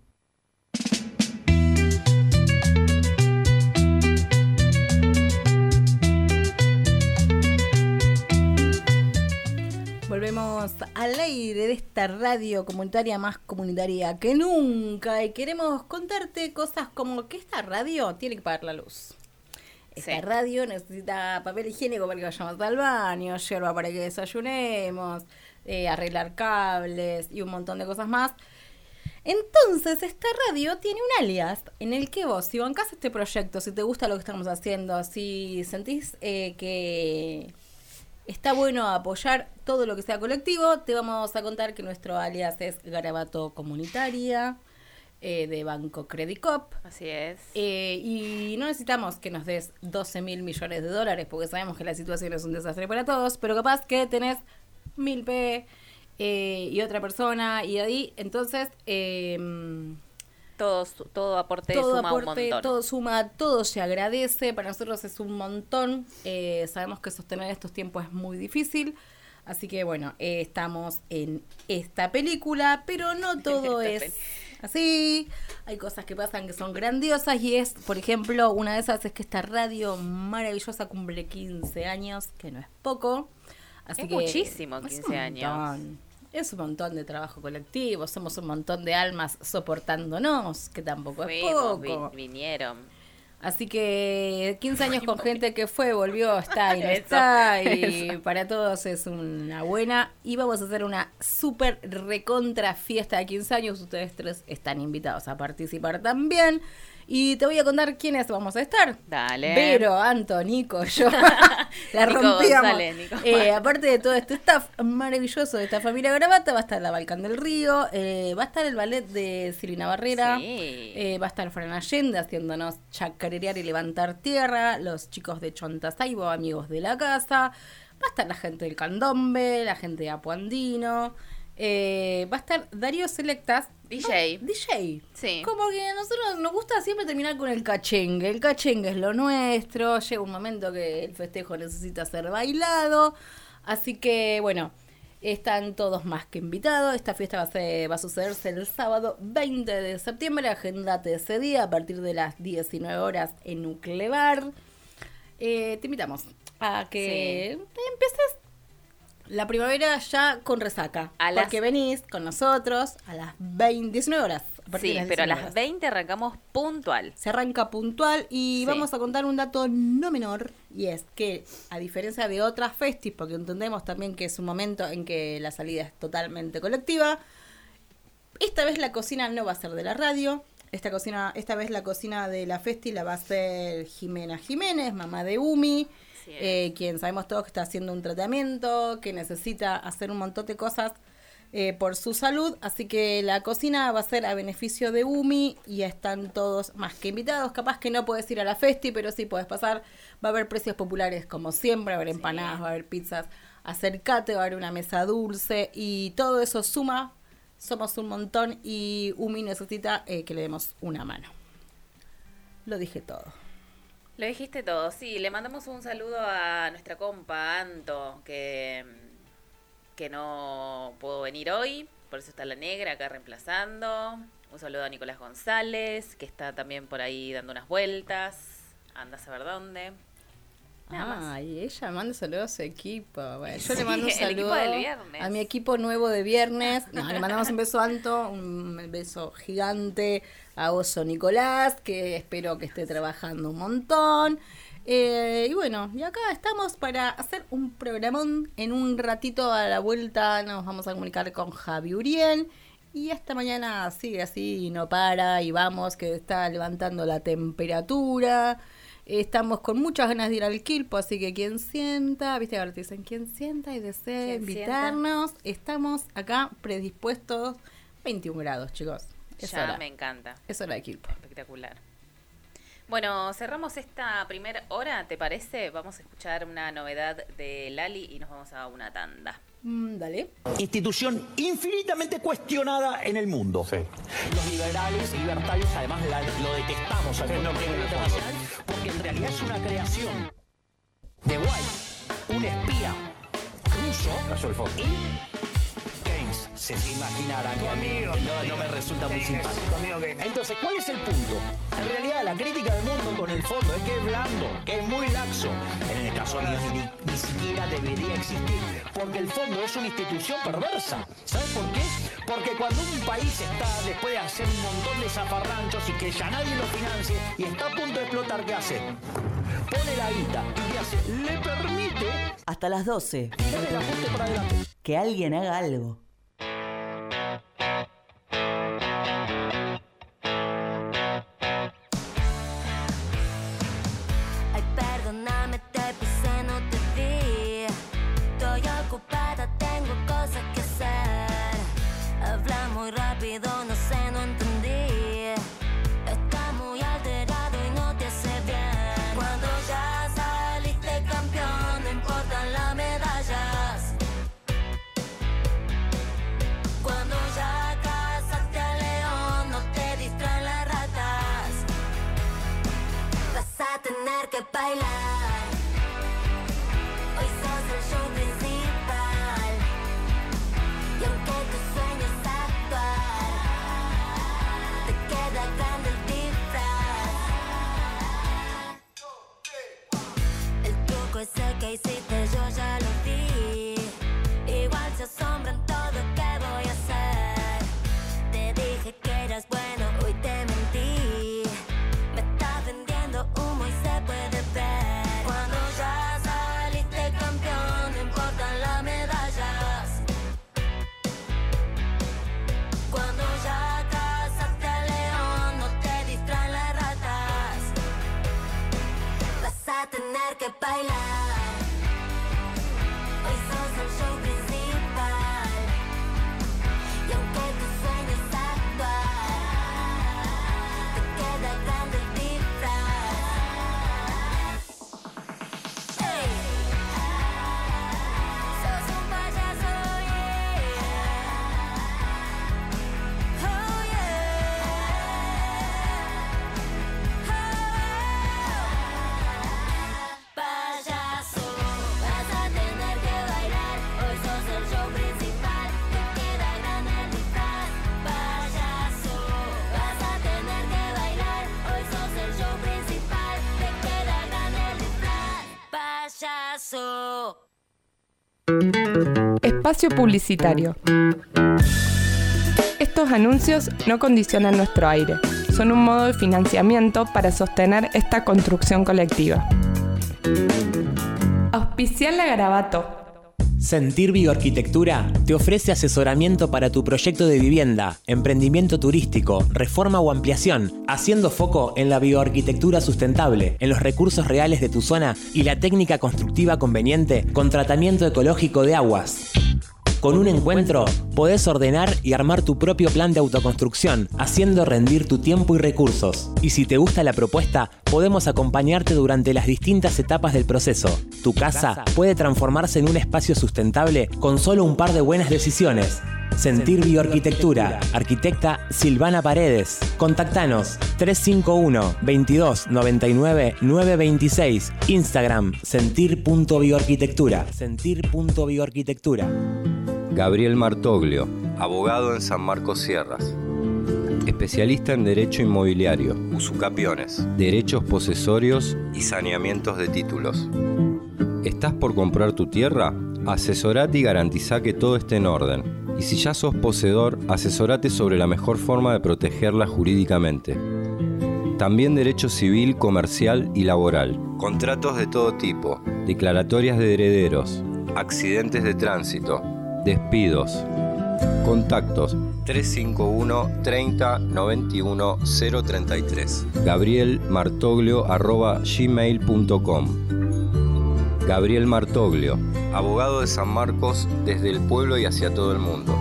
Volvemos al aire de esta radio comunitaria más comunitaria que nunca y queremos contarte cosas como que esta radio tiene que pagar la luz. Esta sí. radio necesita papel higiénico para que vayamos al baño, yerba para que desayunemos, eh, arreglar cables y un montón de cosas más. Entonces, esta radio tiene un alias en el que vos, si bancás este proyecto, si te gusta lo que estamos haciendo, si sentís eh, que está bueno apoyar todo lo que sea colectivo, te vamos a contar que nuestro alias es Garabato Comunitaria, eh, de Banco Credit Cop. Así es. Eh, y no necesitamos que nos des doce mil millones de dólares, porque sabemos que la situación es un desastre para todos, pero capaz que tenés mil pe eh, y otra persona, y ahí, entonces... Eh, Todo, todo aporte todo suma aporte, un montón. Todo suma, todo se agradece. Para nosotros es un montón. Eh, sabemos que sostener estos tiempos es muy difícil. Así que bueno, eh, estamos en esta película, pero no todo es así. Hay cosas que pasan que son grandiosas y es, por ejemplo, una de esas es que esta radio maravillosa cumple quince años, que no es poco. Así es que muchísimo, quince años. Montón. Es un montón de trabajo colectivo, somos un montón de almas soportándonos, que tampoco Fuimos, es poco. Vi, vinieron. Así que quince años con gente que fue, volvió, está y no está. Y para todos es una buena. Y vamos a hacer una súper recontra fiesta de quince años. Ustedes tres están invitados a participar también. Y te voy a contar quiénes vamos a estar. Dale. Vero, Anto, Nico, yo. La Nico rompíamos. González, Nico Eh, aparte de todo este staff maravilloso de esta familia Gravata, va a estar la Balcán del Río, eh, va a estar el ballet de Silvina Barrera, Sí. eh, va a estar Fran Allende haciéndonos chacarerear y levantar tierra, los chicos de Chontasaibo, amigos de la casa, va a estar la gente del Candombe, la gente de Apuandino, eh, va a estar Darío Selectas, D J. D J. Sí. Como que a nosotros nos gusta siempre terminar con el cachengue. El cachengue es lo nuestro. Llega un momento que el festejo necesita ser bailado. Así que, bueno, están todos más que invitados. Esta fiesta va a, ser, va a sucederse el sábado veinte de septiembre. Agendate ese día a partir de las diecinueve horas en Nuclear. Eh, te invitamos a que Sí. empieces la primavera ya con resaca. A las- porque venís con nosotros a las veinte, diecinueve horas. A partir Sí, de las pero a diecinueve las horas. veinte arrancamos puntual. Se arranca puntual y Sí. vamos a contar un dato no menor, y es que a diferencia de otras festis, porque entendemos también que es un momento en que la salida es totalmente colectiva, esta vez la cocina no va a ser de la radio. Esta cocina, esta vez la cocina de la festi la va a hacer Jimena Jiménez, mamá de Umi, Sí. eh, quien sabemos todos que está haciendo un tratamiento, que necesita hacer un montón de cosas eh, por su salud. Así que la cocina va a ser a beneficio de Umi y están todos más que invitados. Capaz que no puedes ir a la festi, pero sí puedes pasar. Va a haber precios populares como siempre, va a haber empanadas, va a haber pizzas. Acércate, va a haber una mesa dulce y todo eso suma. Somos un montón y Umi necesita eh, que le demos una mano. Lo dije todo. Lo dijiste todo, sí. Le mandamos un saludo a nuestra compa Anto, que, que no pudo venir hoy, por eso está la negra acá reemplazando. Un saludo a Nicolás González, que está también por ahí dando unas vueltas. Anda a saber dónde. Nada más. Ay, ella manda saludos a su equipo. Bueno, yo Sí, le mando un el equipo saludo del viernes. a mi equipo nuevo de viernes. No, le mandamos un beso a Anto, un beso gigante a Oso Nicolás, que espero que esté trabajando un montón. Eh, y bueno, y acá estamos para hacer un programón. En un ratito a la vuelta nos vamos a comunicar con Javi Uriel. Y esta mañana sigue así y no para y vamos, que está levantando la temperatura. Estamos con muchas ganas de ir al Quilpo, así que quien sienta, viste, ahora te dicen quien sienta y desea Quien invitarnos. Estamos acá predispuestos. veintiún grados, chicos. Es Ya hora. me encanta. Es hora de Quilpo. Espectacular. Bueno, cerramos esta primera hora, ¿te parece? Vamos a escuchar una novedad de Lali y nos vamos a una tanda. Mm, dale. Institución infinitamente cuestionada en el mundo. Los liberales y libertarios, además, la- lo detestamos al Fondo Monetario Internacional, porque en realidad es una creación de White, un espía ruso, y Keynes. Se imaginarán que a mí no, no me resulta muy simpático. Entonces, ¿cuál es el punto? En realidad, la crítica del mundo con el fondo es que es blando, que es muy laxo. En el caso mío, ni, ni siquiera debería existir, porque el fondo es una institución perversa. ¿Sabes por qué? Porque cuando un país está, después de hacer un montón de zafarranchos y que ya nadie lo financie y está a punto de explotar, ¿qué hace? Pone la guita y ¿qué hace? Le permite Hasta las doce. tirar el ajuste para adelante. Que alguien haga algo. Ay, perdóname, te pisé, no te vi. Estoy ocupada, tengo cosas que hacer. Habla muy rápido, no sé, no entendí. Está muy alterado y no te hace bien. Cuando ya saliste campeón, no importan las medallas. Cuando ya cazaste al león, no te distraen las ratas. Vas a tener que bailar. Hoy sos el show principal. Y aunque tu sueño es actuar, te queda grande el disfraz. El truco ese que hiciste yo ya lo vi. Igual se asombran todo que voy a hacer. Te dije que eras bueno, hoy te mentí. Me estás vendiendo Espacio publicitario. Estos anuncios no condicionan nuestro aire. Son un modo de financiamiento para sostener esta construcción colectiva. Auspiciar la Garabato. Sentir Bioarquitectura te ofrece asesoramiento para tu proyecto de vivienda, emprendimiento turístico, reforma o ampliación, haciendo foco en la bioarquitectura sustentable, en los recursos reales de tu zona y la técnica constructiva conveniente con tratamiento ecológico de aguas. Con un encuentro, podés ordenar y armar tu propio plan de autoconstrucción, haciendo rendir tu tiempo y recursos. Y si te gusta la propuesta, podemos acompañarte durante las distintas etapas del proceso. Tu casa puede transformarse en un espacio sustentable con solo un par de buenas decisiones. Sentir Bioarquitectura. Arquitecta Silvana Paredes. Contactanos tres cinco uno, veintidós, noventa y nueve, nueve veintiséis. Instagram sentir.bioarquitectura. Sentir.bioarquitectura. Gabriel Martoglio, abogado en San Marcos Sierras. Especialista en Derecho Inmobiliario, usucapiones, derechos posesorios y saneamientos de títulos. ¿Estás por comprar tu tierra? Asesorate y garantizá que todo esté en orden. Y si ya sos poseedor, asesorate sobre la mejor forma de protegerla jurídicamente. También derecho civil, comercial y laboral. Contratos de todo tipo, declaratorias de herederos, accidentes de tránsito, despidos. Contactos tres cinco uno, treinta, noventa y uno, cero treinta y tres. Gabriel Martoglio arroba gmail punto com. Gabriel Martoglio, abogado de San Marcos desde el pueblo y hacia todo el mundo.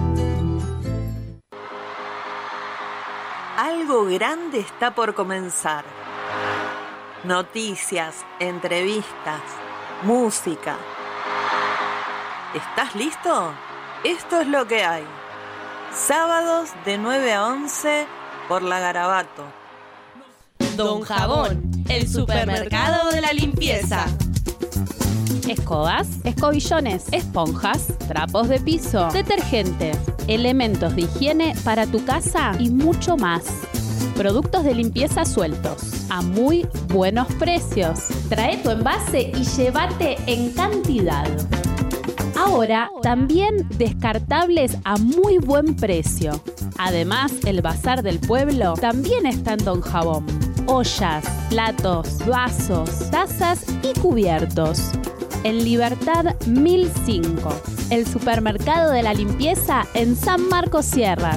Algo grande está por comenzar. Noticias, entrevistas, música. ¿Estás listo? Esto es lo que hay. Sábados de nueve a once por la Garabato. Don Jabón, el supermercado de la limpieza. Escobas, escobillones, esponjas, trapos de piso, detergentes, elementos de higiene para tu casa y mucho más. Productos de limpieza sueltos, a muy buenos precios. Trae tu envase y llévate en cantidad. Ahora, también descartables a muy buen precio. Además, el Bazar del Pueblo también está en Don Jabón. Ollas, platos, vasos, tazas y cubiertos. En Libertad mil cinco, el supermercado de la limpieza en San Marcos Sierras.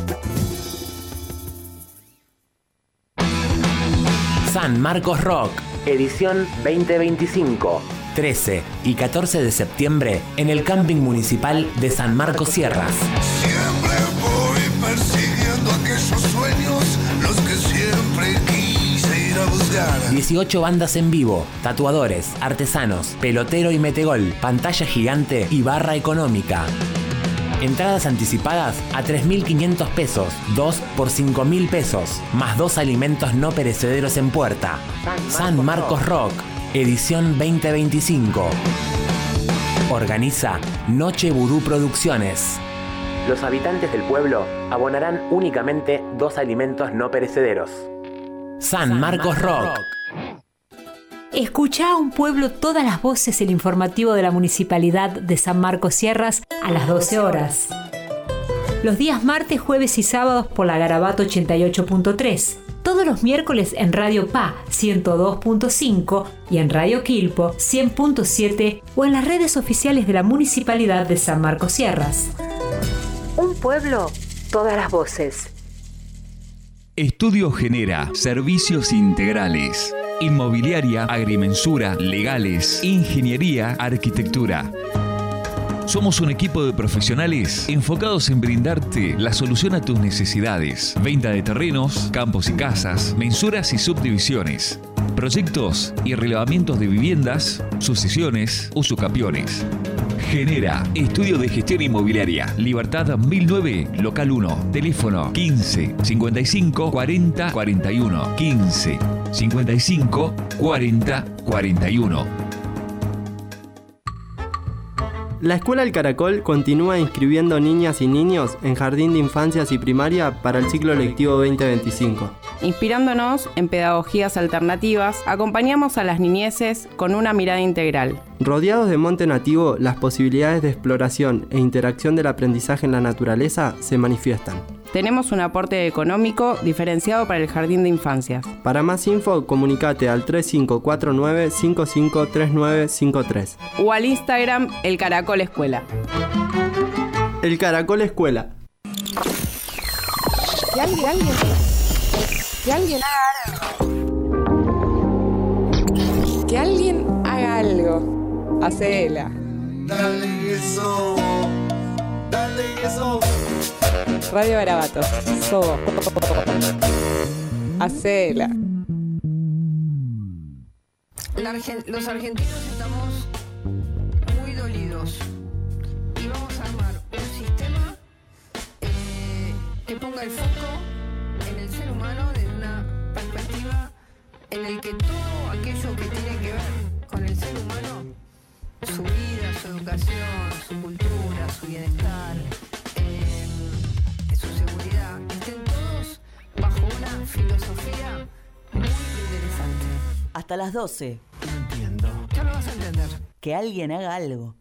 San Marcos Rock, edición veinte veinticinco. trece y catorce de septiembre en el Camping Municipal de San Marcos Sierras. Siempre voy persiguiendo aquellos sueños, los que siempre quise ir a buscar. dieciocho bandas en vivo, tatuadores, artesanos, pelotero y metegol, pantalla gigante y barra económica. Entradas anticipadas a tres mil quinientos pesos, dos por cinco mil pesos, más dos alimentos no perecederos en puerta. San Marcos Rock, edición veinte veinticinco. Organiza Noche Vudú Producciones. Los habitantes del pueblo abonarán únicamente dos alimentos no perecederos. San Marcos Rock. Escuchá a un pueblo todas las voces, el informativo de la Municipalidad de San Marcos Sierras a las doce horas. Los días martes, jueves y sábados por la Garabato ochenta y ocho punto tres. Todos los miércoles en Radio P A ciento dos punto cinco y en Radio Quilpo cien punto siete o en las redes oficiales de la Municipalidad de San Marcos Sierras. Un pueblo, todas las voces. Estudio Genera, servicios integrales. Inmobiliaria, agrimensura, legales, ingeniería, arquitectura. Somos un equipo de profesionales enfocados en brindarte la solución a tus necesidades. Venta de terrenos, campos y casas, mensuras y subdivisiones. Proyectos y relevamientos de viviendas, sucesiones, usucapiones. Genera, estudio de gestión inmobiliaria. Libertad mil nueve, local uno. Teléfono quince, cincuenta y cinco, cuarenta, cuarenta y uno. quince, cincuenta y cinco, cuarenta, cuarenta y uno. La Escuela El Caracol continúa inscribiendo niñas y niños en jardín de infancias y primaria para el ciclo lectivo veinte veinticinco. Inspirándonos en pedagogías alternativas, acompañamos a las niñeces con una mirada integral. Rodeados de monte nativo, las posibilidades de exploración e interacción del aprendizaje en la naturaleza se manifiestan. Tenemos un aporte económico diferenciado para el jardín de infancias. Para más info, comunicate al tres cinco cuatro nueve cinco cinco tres nueve cinco tres o al Instagram El Caracol Escuela. El Caracol Escuela. Que alguien, alguien, que alguien haga algo. Que alguien haga algo. Hacela. Dale eso, dale eso. Radio Garabato, Sobo. Hacela. La Argen- los argentinos estamos muy dolidos y vamos a armar un sistema eh, que ponga el foco en el ser humano desde una perspectiva en el que todo aquello que tiene que ver con el ser humano, su vida, su educación, su cultura, su bienestar, eh, su seguridad, estén todos bajo una filosofía muy interesante. Hasta las doce. No entiendo. Ya lo vas a entender. Que alguien haga algo.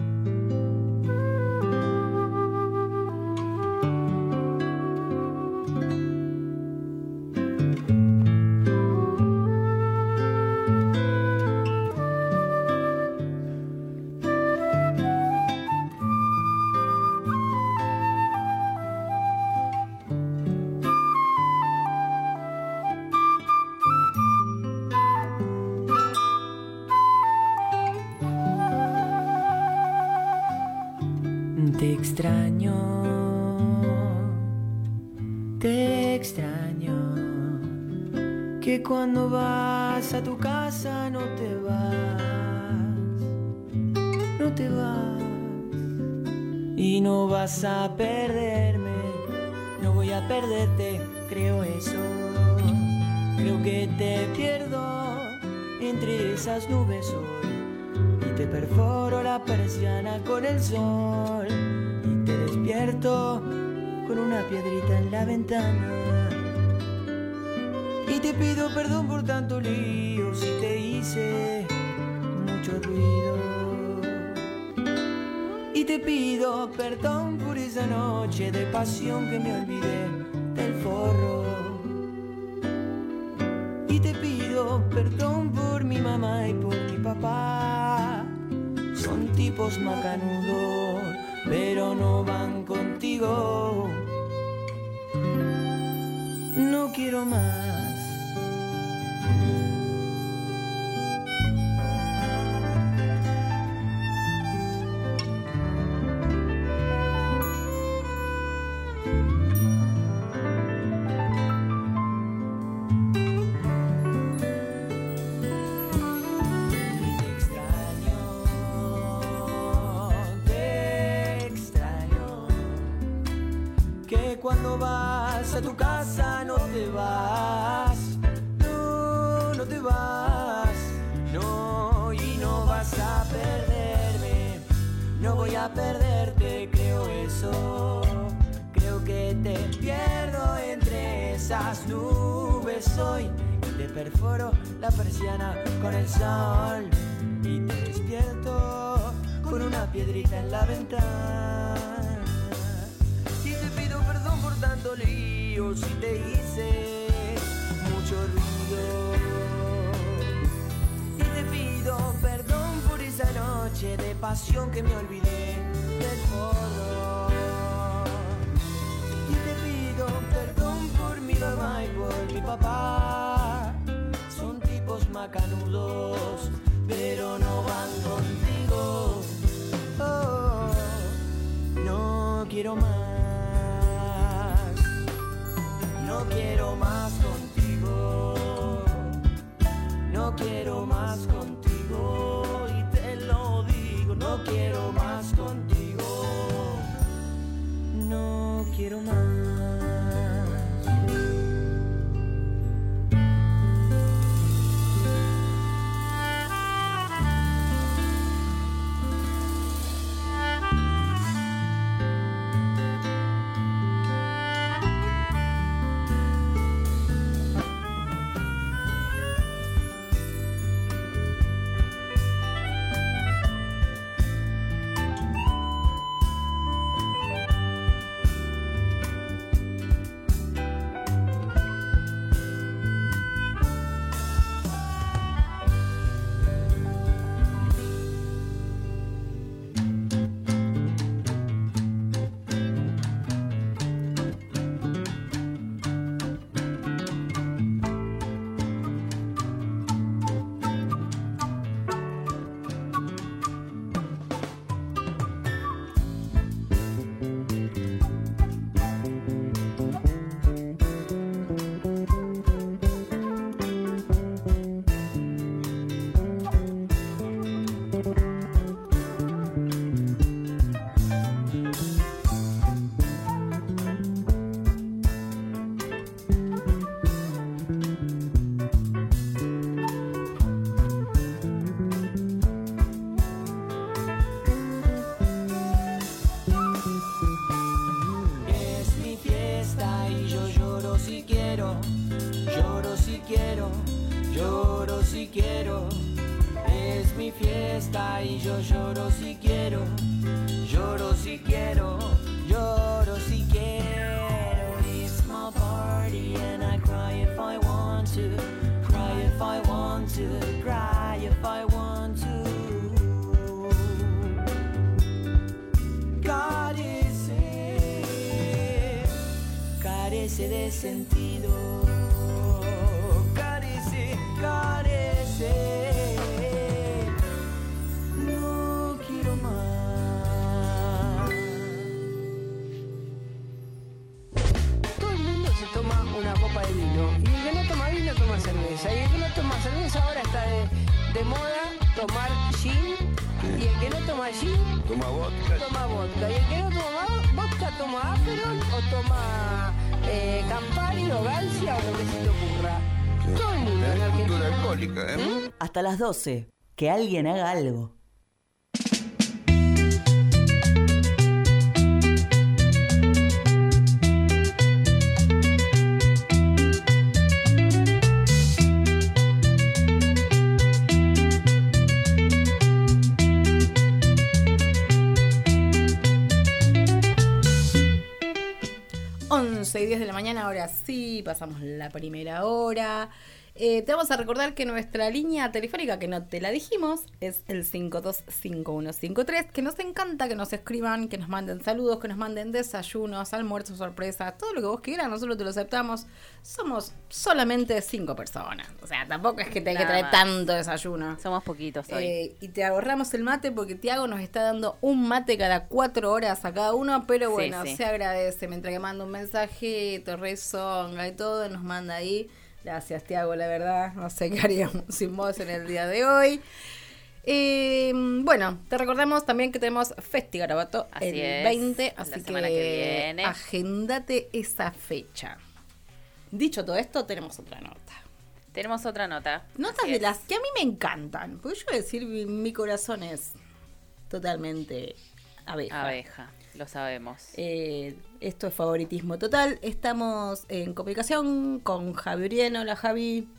Te extraño, te extraño, que cuando vas a tu casa no te vas, no te vas, y no vas a perderme, no voy a perderte, creo eso, creo que te pierdo entre esas nubes hoy. Te perforo la persiana con el sol y te despierto con una piedrita en la ventana. Y te pido perdón por tanto lío si te hice mucho ruido. Y te pido perdón por esa noche de pasión que me olvidé del forro. Y te pido perdón por mi mamá y por mi papá. Son tipos macanudos, pero no van contigo. No quiero más. Cuando vas a tu casa no te vas, no, no te vas, no, y no vas a perderme, no voy a perderte, creo eso, creo que te pierdo entre esas nubes hoy, y te perforo la persiana con el sol, y te despierto con una piedrita en la ventana. Tanto lío si te hice mucho ruido. Y te pido perdón por esa noche de pasión que me olvidé del forro. Y te pido perdón por mi mamá y por mi papá. Son tipos macanudos, pero no van contigo. Oh, no quiero más. No quiero más contigo, no quiero más contigo, y te lo digo, no quiero más contigo, no quiero más. si quiero. Es mi fiesta y yo lloro si quiero. Lloro si quiero, lloro si quiero. It's my party and I cry if I want to. Cry if I want to, cry if I want to. Carece, carece de sentido. Carece, carece. No quiero más. Todo el mundo se toma una copa de vino. Y el que no toma vino toma cerveza. Y el que no toma cerveza ahora está de, de moda tomar gin. Y el que no toma gin Toma vodka. toma vodka. Y el que no toma vodka toma Aperol o toma eh, Campari o Galcia o lo que se te ocurra. Todo el mundo en Argentina. alcohólica, ¿eh? ¿Mm? Hasta las doce. Que alguien haga algo. once y diez de la mañana, ahora sí, pasamos la primera hora. Eh, te vamos a recordar que nuestra línea telefónica, que no te la dijimos, es el cinco dos cinco uno cinco tres, que nos encanta que nos escriban, que nos manden saludos, que nos manden desayunos, almuerzos, sorpresas, todo lo que vos quieras, nosotros te lo aceptamos. Somos solamente cinco personas, o sea, tampoco es que te hay que Nada traer más. tanto desayuno. Somos poquitos hoy. Eh, y te ahorramos el mate porque Tiago nos está dando un mate cada cuatro horas a cada uno, pero Sí, bueno, sí. se agradece. Mientras que manda un mensajito, rezonga y todo, nos manda ahí. Gracias, Tiago, la verdad. No sé qué haríamos sin vos en el día de hoy. Eh, bueno, te recordamos también que tenemos Festi Garabato Así el es, veinte, la así semana que viene. Agendate esa fecha. Dicho todo esto, tenemos otra nota. Tenemos otra nota. Notas Así de es. las que a mí me encantan. Porque yo voy a decir, mi, mi corazón es totalmente abeja. Abeja, lo sabemos. Eh, esto es favoritismo total. Estamos en comunicación con Javi Urieno. Hola, Javi.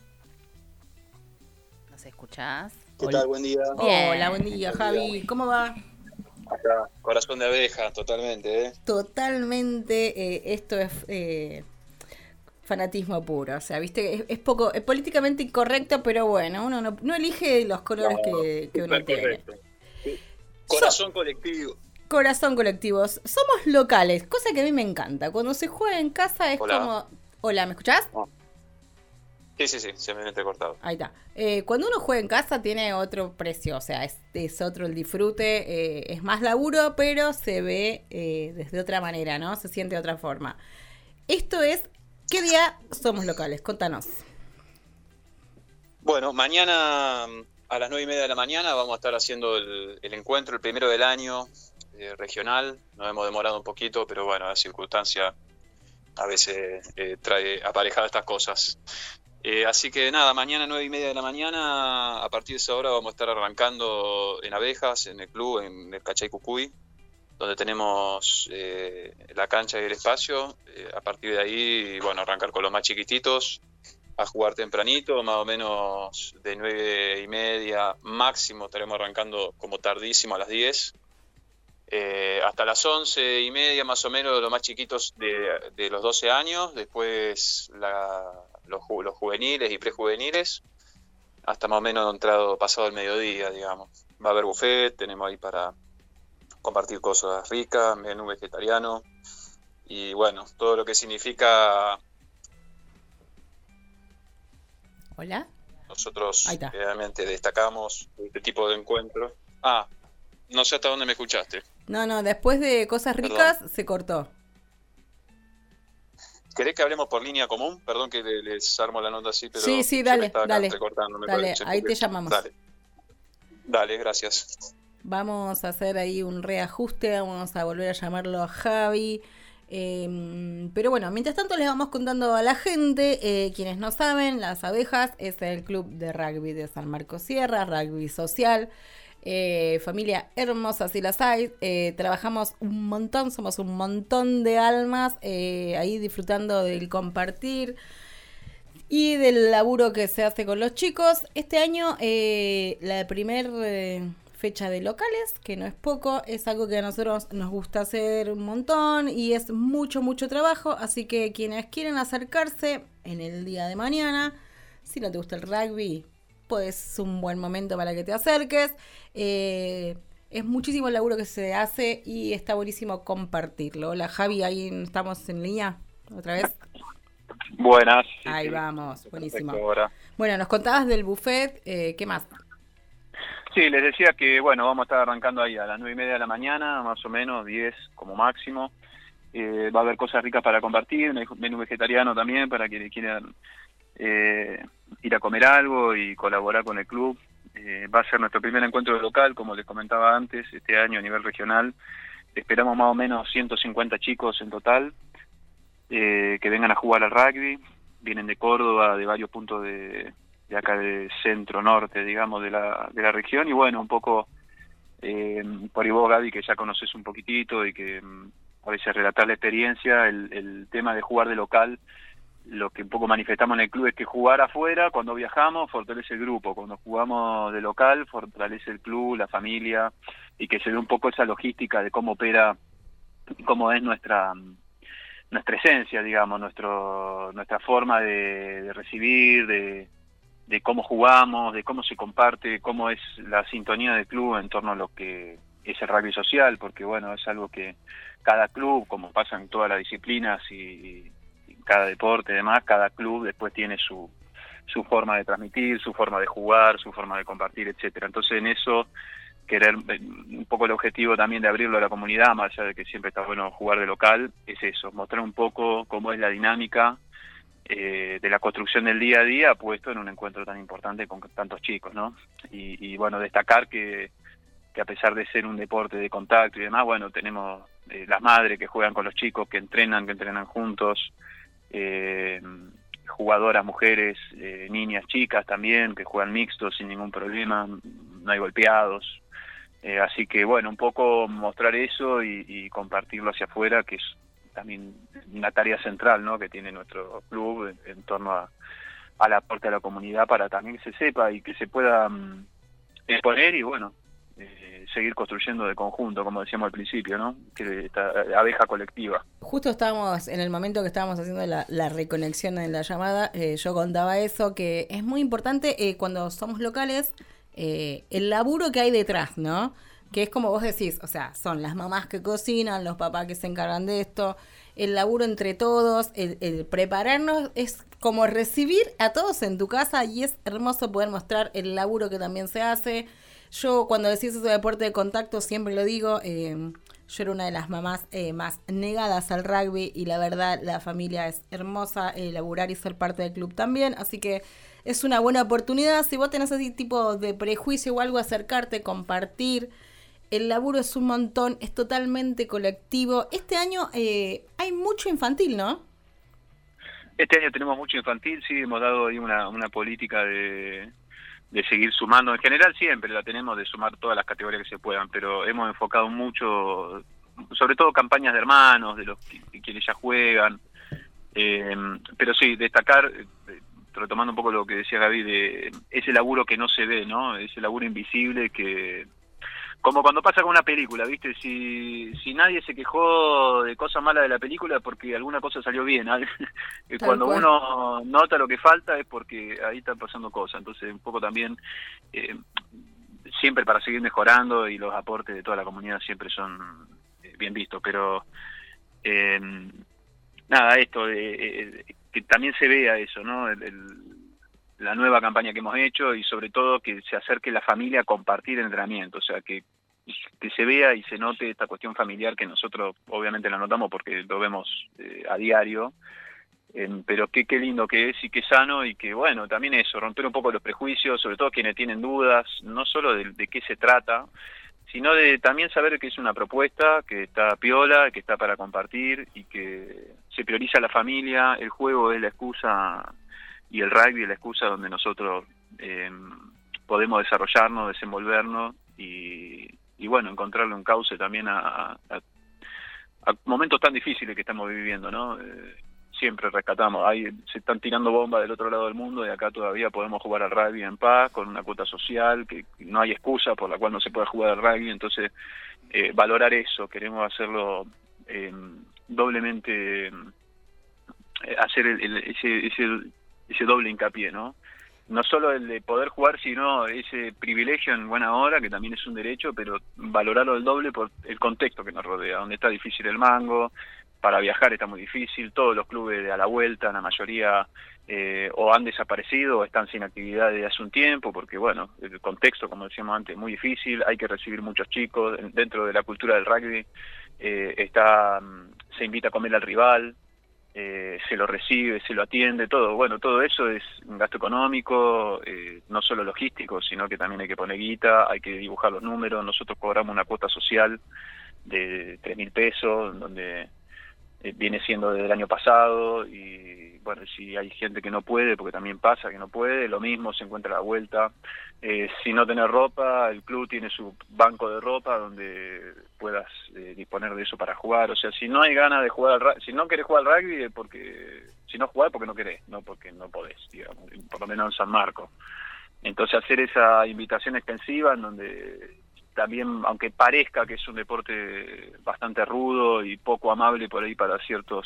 ¿Nos escuchás? ¿Qué tal? Buen día. Hola, buen día, Javi. ¿Cómo va? Acá, corazón de abeja, totalmente, ¿eh? Totalmente, eh, esto es eh, fanatismo puro. O sea, viste, es, es poco, es políticamente incorrecto, pero bueno, uno no, no elige los colores No, que, que uno súper tiene. correcto. Corazón colectivo. Corazón colectivos. Somos locales, cosa que a mí me encanta. Cuando se juega en casa es Hola. como... Hola, ¿me escuchás? Sí, sí, sí, se me mete cortado. Ahí está. Eh, cuando uno juega en casa tiene otro precio, o sea, es, es otro el disfrute, eh, es más laburo, pero se ve eh, desde otra manera, ¿no? Se siente de otra forma. Esto es, ¿qué día somos locales? Contanos. Bueno, mañana a las nueve y media de la mañana vamos a estar haciendo el, el encuentro, el primero del año, eh, regional. Nos hemos demorado un poquito, pero bueno, la circunstancia a veces eh, trae aparejadas estas cosas. Eh, así que nada, mañana nueve y media de la mañana, a partir de esa hora vamos a estar arrancando en Abejas, en el club, en el Cachay Cucuy, donde tenemos eh, la cancha y el espacio. Eh, a partir de ahí, bueno, arrancar con los más chiquititos, a jugar tempranito, más o menos de nueve y media, máximo estaremos arrancando como tardísimo a las diez. Eh, hasta las once y media más o menos los más chiquitos de, de los doce años, después la, los, ju- los juveniles y prejuveniles, hasta más o menos entrado pasado el mediodía, digamos. Va a haber buffet, tenemos ahí para compartir cosas ricas, menú vegetariano y bueno, todo lo que significa. Hola. Nosotros Ahí está. realmente destacamos este tipo de encuentros. Ah, no sé hasta dónde me escuchaste. No, no, después de cosas ricas se cortó. ¿Querés que hablemos por línea común? Perdón que le- les armo la nota así, pero Sí, sí, se dale, me está acá dale. entrecortando, me Dale, parece, ahí porque- te llamamos. Dale. Dale, gracias. Vamos a hacer ahí un reajuste, vamos a volver a llamarlo a Javi. Eh, pero bueno, mientras tanto les vamos contando a la gente, eh, quienes no saben, Las Abejas es el club de rugby de San Marcos Sierra, rugby social. Eh, familia hermosa, si las hay. Eh, trabajamos un montón, somos un montón de almas eh, ahí disfrutando del compartir. y del laburo que se hace con los chicos. Este año eh, la primer eh, fecha de locales, que no es poco, es algo que a nosotros nos gusta hacer un montón y es mucho, mucho trabajo, así que quienes quieren acercarse en el día de mañana, si no te gusta el rugby, pues es un buen momento para que te acerques. Eh, es muchísimo el laburo que se hace y está buenísimo compartirlo. Hola Javi, ahí estamos en línea otra vez. Buenas. Sí, ahí sí. vamos, buenísimo. Perfecto, bueno, nos contabas del buffet, eh, ¿qué más? Sí, les decía que, bueno, vamos a estar arrancando ahí a las nueve y media de la mañana, más o menos, diez como máximo. Eh, va a haber cosas ricas para compartir, un menú vegetariano también para quienes quieran eh, ir a comer algo y colaborar con el club. Eh, va a ser nuestro primer encuentro de local, como les comentaba antes, este año a nivel regional. Esperamos más o menos ciento cincuenta chicos en total eh, que vengan a jugar al rugby. Vienen de Córdoba, de varios puntos de, de acá de centro-norte, digamos, de la, de la región. Y bueno, un poco eh, por ahí vos, Gaby, que ya conoces un poquitito y que um, a veces relatar la experiencia, el, el tema de jugar de local, lo que un poco manifestamos en el club es que jugar afuera, cuando viajamos, fortalece el grupo. Cuando jugamos de local, fortalece el club, la familia, y que se ve un poco esa logística de cómo opera, cómo es nuestra nuestra esencia, digamos, nuestro nuestra forma de, de recibir, de, de cómo jugamos, de cómo se comparte, cómo es la sintonía del club en torno a lo que es el rugby social, porque bueno, es algo que cada club, como pasa en todas las disciplinas y cada deporte y demás, cada club después tiene su su forma de transmitir, su forma de jugar, su forma de compartir, etcétera. Entonces en eso, querer un poco el objetivo también de abrirlo a la comunidad, más allá de que siempre está bueno jugar de local, es eso, mostrar un poco cómo es la dinámica eh, de la construcción del día a día puesto en un encuentro tan importante con tantos chicos, ¿no? Y, y bueno, destacar que, que a pesar de ser un deporte de contacto y demás, bueno, tenemos eh, las madres que juegan con los chicos, que entrenan, que entrenan juntos, Eh, jugadoras mujeres, eh, niñas, chicas también, que juegan mixtos sin ningún problema, no hay golpeados, eh, así que bueno, un poco mostrar eso y, y compartirlo hacia afuera, que es también una tarea central, ¿no?, que tiene nuestro club en, en torno a, al aporte a la comunidad, para también que se sepa y que se pueda um, exponer y bueno, eh, seguir construyendo de conjunto, como decíamos al principio, ¿no?, que esta abeja colectiva. Justo estábamos, en el momento que estábamos haciendo la, la reconexión en la llamada, eh, yo contaba eso, que es muy importante eh, cuando somos locales, eh, el laburo que hay detrás, ¿no? Que es como vos decís, o sea, son las mamás que cocinan, los papás que se encargan de esto, el laburo entre todos, el, el prepararnos, es como recibir a todos en tu casa y es hermoso poder mostrar el laburo que también se hace. Yo cuando decís eso de deporte de contacto siempre lo digo, eh, yo era una de las mamás eh, más negadas al rugby y la verdad la familia es hermosa, eh, laburar y ser parte del club también, así que es una buena oportunidad. Si vos tenés ese tipo de prejuicio o algo, acercarte, compartir. El laburo es un montón, es totalmente colectivo. Este año eh, hay mucho infantil, ¿no? Este año tenemos mucho infantil, sí, hemos dado ahí una, una política de... de seguir sumando. En general siempre la tenemos de sumar todas las categorías que se puedan, pero hemos enfocado mucho, sobre todo campañas de hermanos, de los que, de quienes ya juegan, eh, pero sí, destacar, eh, retomando un poco lo que decía Gaby, de ese laburo que no se ve, ¿no? Ese laburo invisible que, como cuando pasa con una película, ¿viste? Si si nadie se quejó de cosas malas de la película es porque alguna cosa salió bien, ¿no? Cuando cual. uno nota lo que falta es porque ahí están pasando cosas. Entonces, un poco también, eh, siempre para seguir mejorando, y los aportes de toda la comunidad siempre son eh, bien vistos. Pero, eh, nada, esto, de, eh, que también se vea eso, ¿no? El, el, la nueva campaña que hemos hecho, y sobre todo que se acerque la familia a compartir el entrenamiento, o sea, que, que se vea y se note esta cuestión familiar, que nosotros obviamente la notamos porque lo vemos eh, a diario, eh, pero qué, qué lindo que es y qué sano, y que bueno, también eso, romper un poco los prejuicios, sobre todo quienes tienen dudas, no solo de, de qué se trata, sino de también saber que es una propuesta, que está piola, que está para compartir, y que se prioriza la familia, el juego es la excusa, y el rugby es la excusa donde nosotros eh, podemos desarrollarnos, desenvolvernos y, y bueno, encontrarle un cauce también a, a, a momentos tan difíciles que estamos viviendo, ¿no? Eh, siempre rescatamos. Ahí se están tirando bombas del otro lado del mundo y acá todavía podemos jugar al rugby en paz, con una cuota social, que no hay excusa por la cual no se pueda jugar al rugby. Entonces, eh, valorar eso, queremos hacerlo eh, doblemente, eh, hacer el, el, ese, ese, ese doble hincapié, ¿no? No solo el de poder jugar, sino ese privilegio en buena hora, que también es un derecho, pero valorarlo del doble por el contexto que nos rodea, donde está difícil el mango, para viajar está muy difícil, todos los clubes de a la vuelta, la mayoría eh, o han desaparecido o están sin actividad desde hace un tiempo, porque bueno, el contexto, como decíamos antes, es muy difícil, hay que recibir muchos chicos, dentro de la cultura del rugby eh, está se invita a comer al rival, eh, se lo recibe, se lo atiende, todo, bueno, todo eso es un gasto económico, eh, no solo logístico, sino que también hay que poner guita, hay que dibujar los números, nosotros cobramos una cuota social de tres mil pesos, donde Eh, viene siendo desde el año pasado y bueno, si hay gente que no puede, porque también pasa que no puede, lo mismo, se encuentra a la vuelta. Eh, si no tenés ropa, el club tiene su banco de ropa donde puedas eh, disponer de eso para jugar. O sea, si no hay ganas de jugar al rugby, si no querés jugar al rugby, es porque, si no jugás porque no querés, no porque no podés, digamos, por lo menos en San Marcos. Entonces hacer esa invitación extensiva en donde también, aunque parezca que es un deporte bastante rudo y poco amable por ahí para ciertos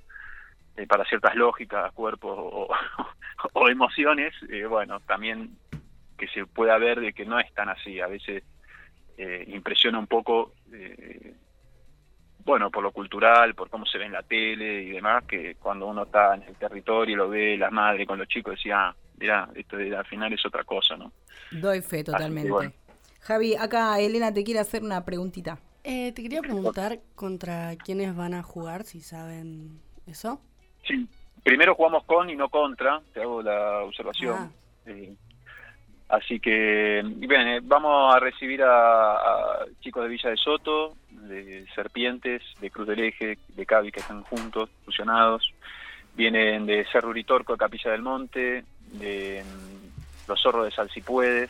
eh, para ciertas lógicas, cuerpos o, o emociones, eh, bueno, también que se pueda ver de que no es tan así. A veces eh, impresiona un poco, eh, bueno, por lo cultural, por cómo se ve en la tele y demás, que cuando uno está en el territorio y lo ve la madre con los chicos, decía, ah, mirá, esto de, al final es otra cosa, ¿no? Doy fe totalmente. Bueno. Javi, acá Elena te quiere hacer una preguntita. Eh, te quería preguntar contra quiénes van a jugar, si saben eso. Sí, primero jugamos con y no contra, te hago la observación. Ah. Eh, así que, bien, eh, vamos a recibir a, a chicos de Villa de Soto, de Serpientes, de Cruz del Eje, de Cavi, que están juntos, fusionados. Vienen de Cerro Uritorco, de Capilla del Monte, de mm, Los Zorros de Salsipuedes.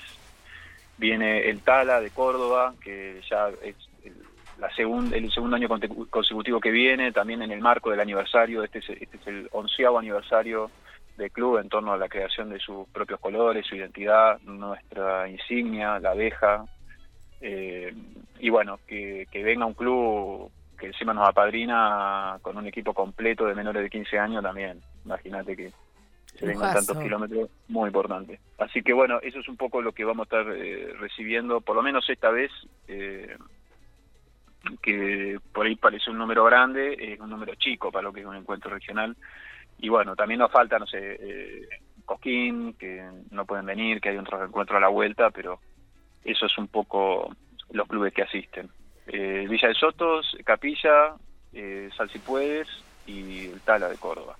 Viene el Tala de Córdoba, que ya es el, la segunda, el segundo año consecutivo que viene, también en el marco del aniversario, este es, este es el onceavo aniversario del club en torno a la creación de sus propios colores, su identidad, nuestra insignia, la abeja, eh, y bueno, que, que venga un club que encima nos apadrina con un equipo completo de menores de quince años también, imagínate que se vengan tantos kilómetros, muy importante. Así que bueno, eso es un poco lo que vamos a estar eh, recibiendo, por lo menos esta vez, eh, que por ahí parece un número grande, es un número chico para lo que es un encuentro regional. Y bueno, también nos falta, no sé, eh, Cosquín, que no pueden venir, que hay otro encuentro a la vuelta, pero eso es un poco los clubes que asisten. Eh, Villa de Sotos, Capilla, eh, Salsipuedes y el Tala de Córdoba.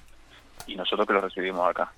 Y nosotros que lo recibimos acá.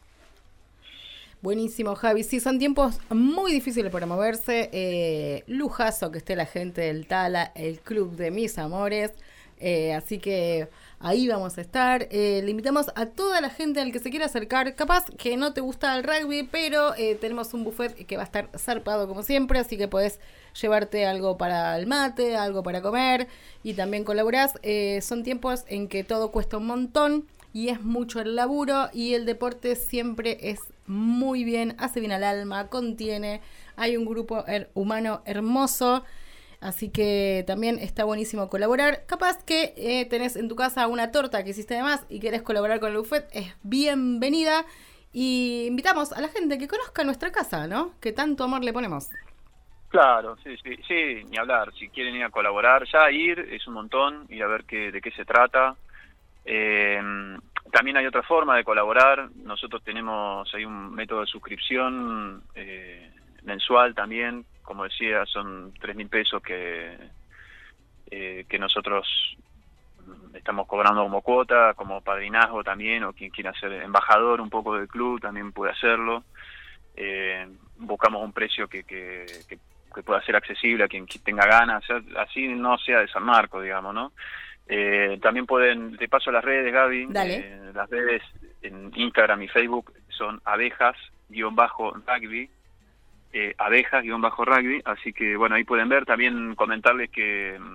Buenísimo, Javi. Sí, son tiempos muy difíciles para moverse. Eh, lujazo que esté la gente del Tala, el club de mis amores. Eh, así que ahí vamos a estar. Eh, le invitamos a toda la gente al que se quiera acercar. Capaz que no te gusta el rugby, pero eh, tenemos un buffet que va a estar zarpado como siempre. Así que podés llevarte algo para el mate, algo para comer y también colaborás. Eh, son tiempos en que todo cuesta un montón. Y es mucho el laburo y el deporte siempre es muy bien, hace bien al alma, contiene, hay un grupo her- humano hermoso, así que también está buenísimo colaborar. Capaz que eh, tenés en tu casa una torta que hiciste de más y querés colaborar con el buffet, es bienvenida. Y invitamos a la gente que conozca nuestra casa, ¿no? Que tanto amor le ponemos. Claro, sí, sí, sí, ni hablar. Si quieren ir a colaborar, ya ir es un montón, ir a ver qué, de qué se trata. Eh, también hay otra forma de colaborar. Nosotros tenemos hay un método de suscripción eh, mensual también, como decía, son tres mil pesos que eh, que nosotros estamos cobrando como cuota, como padrinazgo también, o quien quiera ser embajador un poco del club también puede hacerlo. Eh, buscamos un precio que, que, que, que pueda ser accesible a quien tenga ganas, así no sea de San Marcos, digamos, ¿no? Eh, también pueden, te paso las redes, Gaby. Dale. Eh, las redes en Instagram y Facebook son abejas-rugby, eh, abejas-rugby, así que bueno, ahí pueden ver. También comentarles que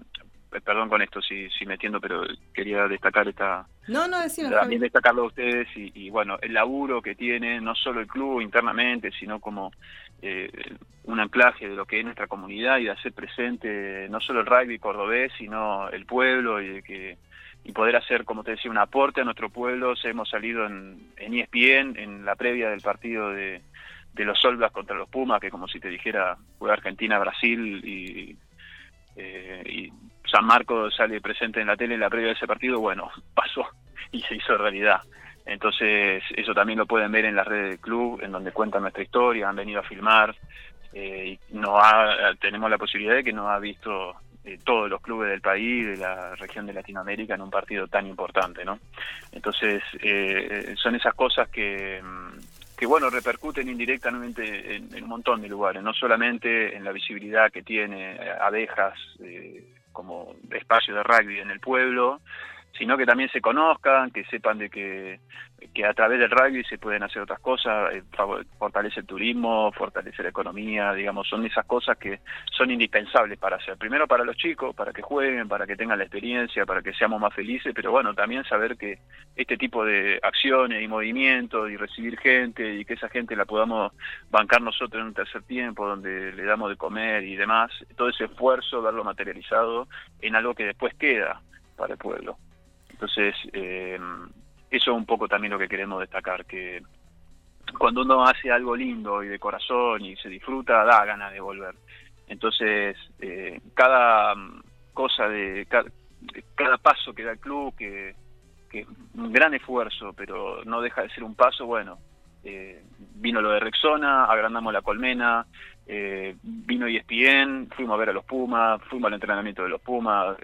perdón con esto si, si me entiendo, pero quería destacar esta... No, no, decimos, también destacarlo a ustedes y, y bueno, el laburo que tiene no solo el club internamente, sino como eh, un anclaje de lo que es nuestra comunidad y de hacer presente no solo el rugby cordobés, sino el pueblo y de que y poder hacer, como te decía, un aporte a nuestro pueblo. Hemos salido en, en E S P N, en la previa del partido de, de los All Blacks contra los Pumas, que como si te dijera, juega Argentina-Brasil y, eh, y San Marcos sale presente en la tele en la previa de ese partido. Bueno, pasó y se hizo realidad. Entonces, eso también lo pueden ver en las redes del club, en donde cuentan nuestra historia, han venido a filmar, eh, y no ha, tenemos la posibilidad de que nos ha visto de todos los clubes del país, de la región de Latinoamérica, en un partido tan importante, ¿no? Entonces, eh, son esas cosas que, que, bueno, repercuten indirectamente en, en un montón de lugares, no solamente en la visibilidad que tiene Abejas eh, como espacio de rugby en el pueblo, sino que también se conozcan, que sepan de que, que a través del rugby se pueden hacer otras cosas, eh, fortalece el turismo, fortalece la economía, digamos, son esas cosas que son indispensables para hacer. Primero para los chicos, para que jueguen, para que tengan la experiencia, para que seamos más felices, pero bueno, también saber que este tipo de acciones y movimientos y recibir gente y que esa gente la podamos bancar nosotros en un tercer tiempo, donde le damos de comer y demás, todo ese esfuerzo, verlo materializado en algo que después queda para el pueblo. Entonces, eh, eso es un poco también lo que queremos destacar, que cuando uno hace algo lindo y de corazón y se disfruta, da ganas de volver. Entonces, eh, cada cosa, de cada, cada paso que da el club, que, que es un gran esfuerzo, pero no deja de ser un paso, bueno, eh, vino lo de Rexona, agrandamos la colmena, eh, vino E S P N, fuimos a ver a los Pumas, fuimos al entrenamiento de los Pumas,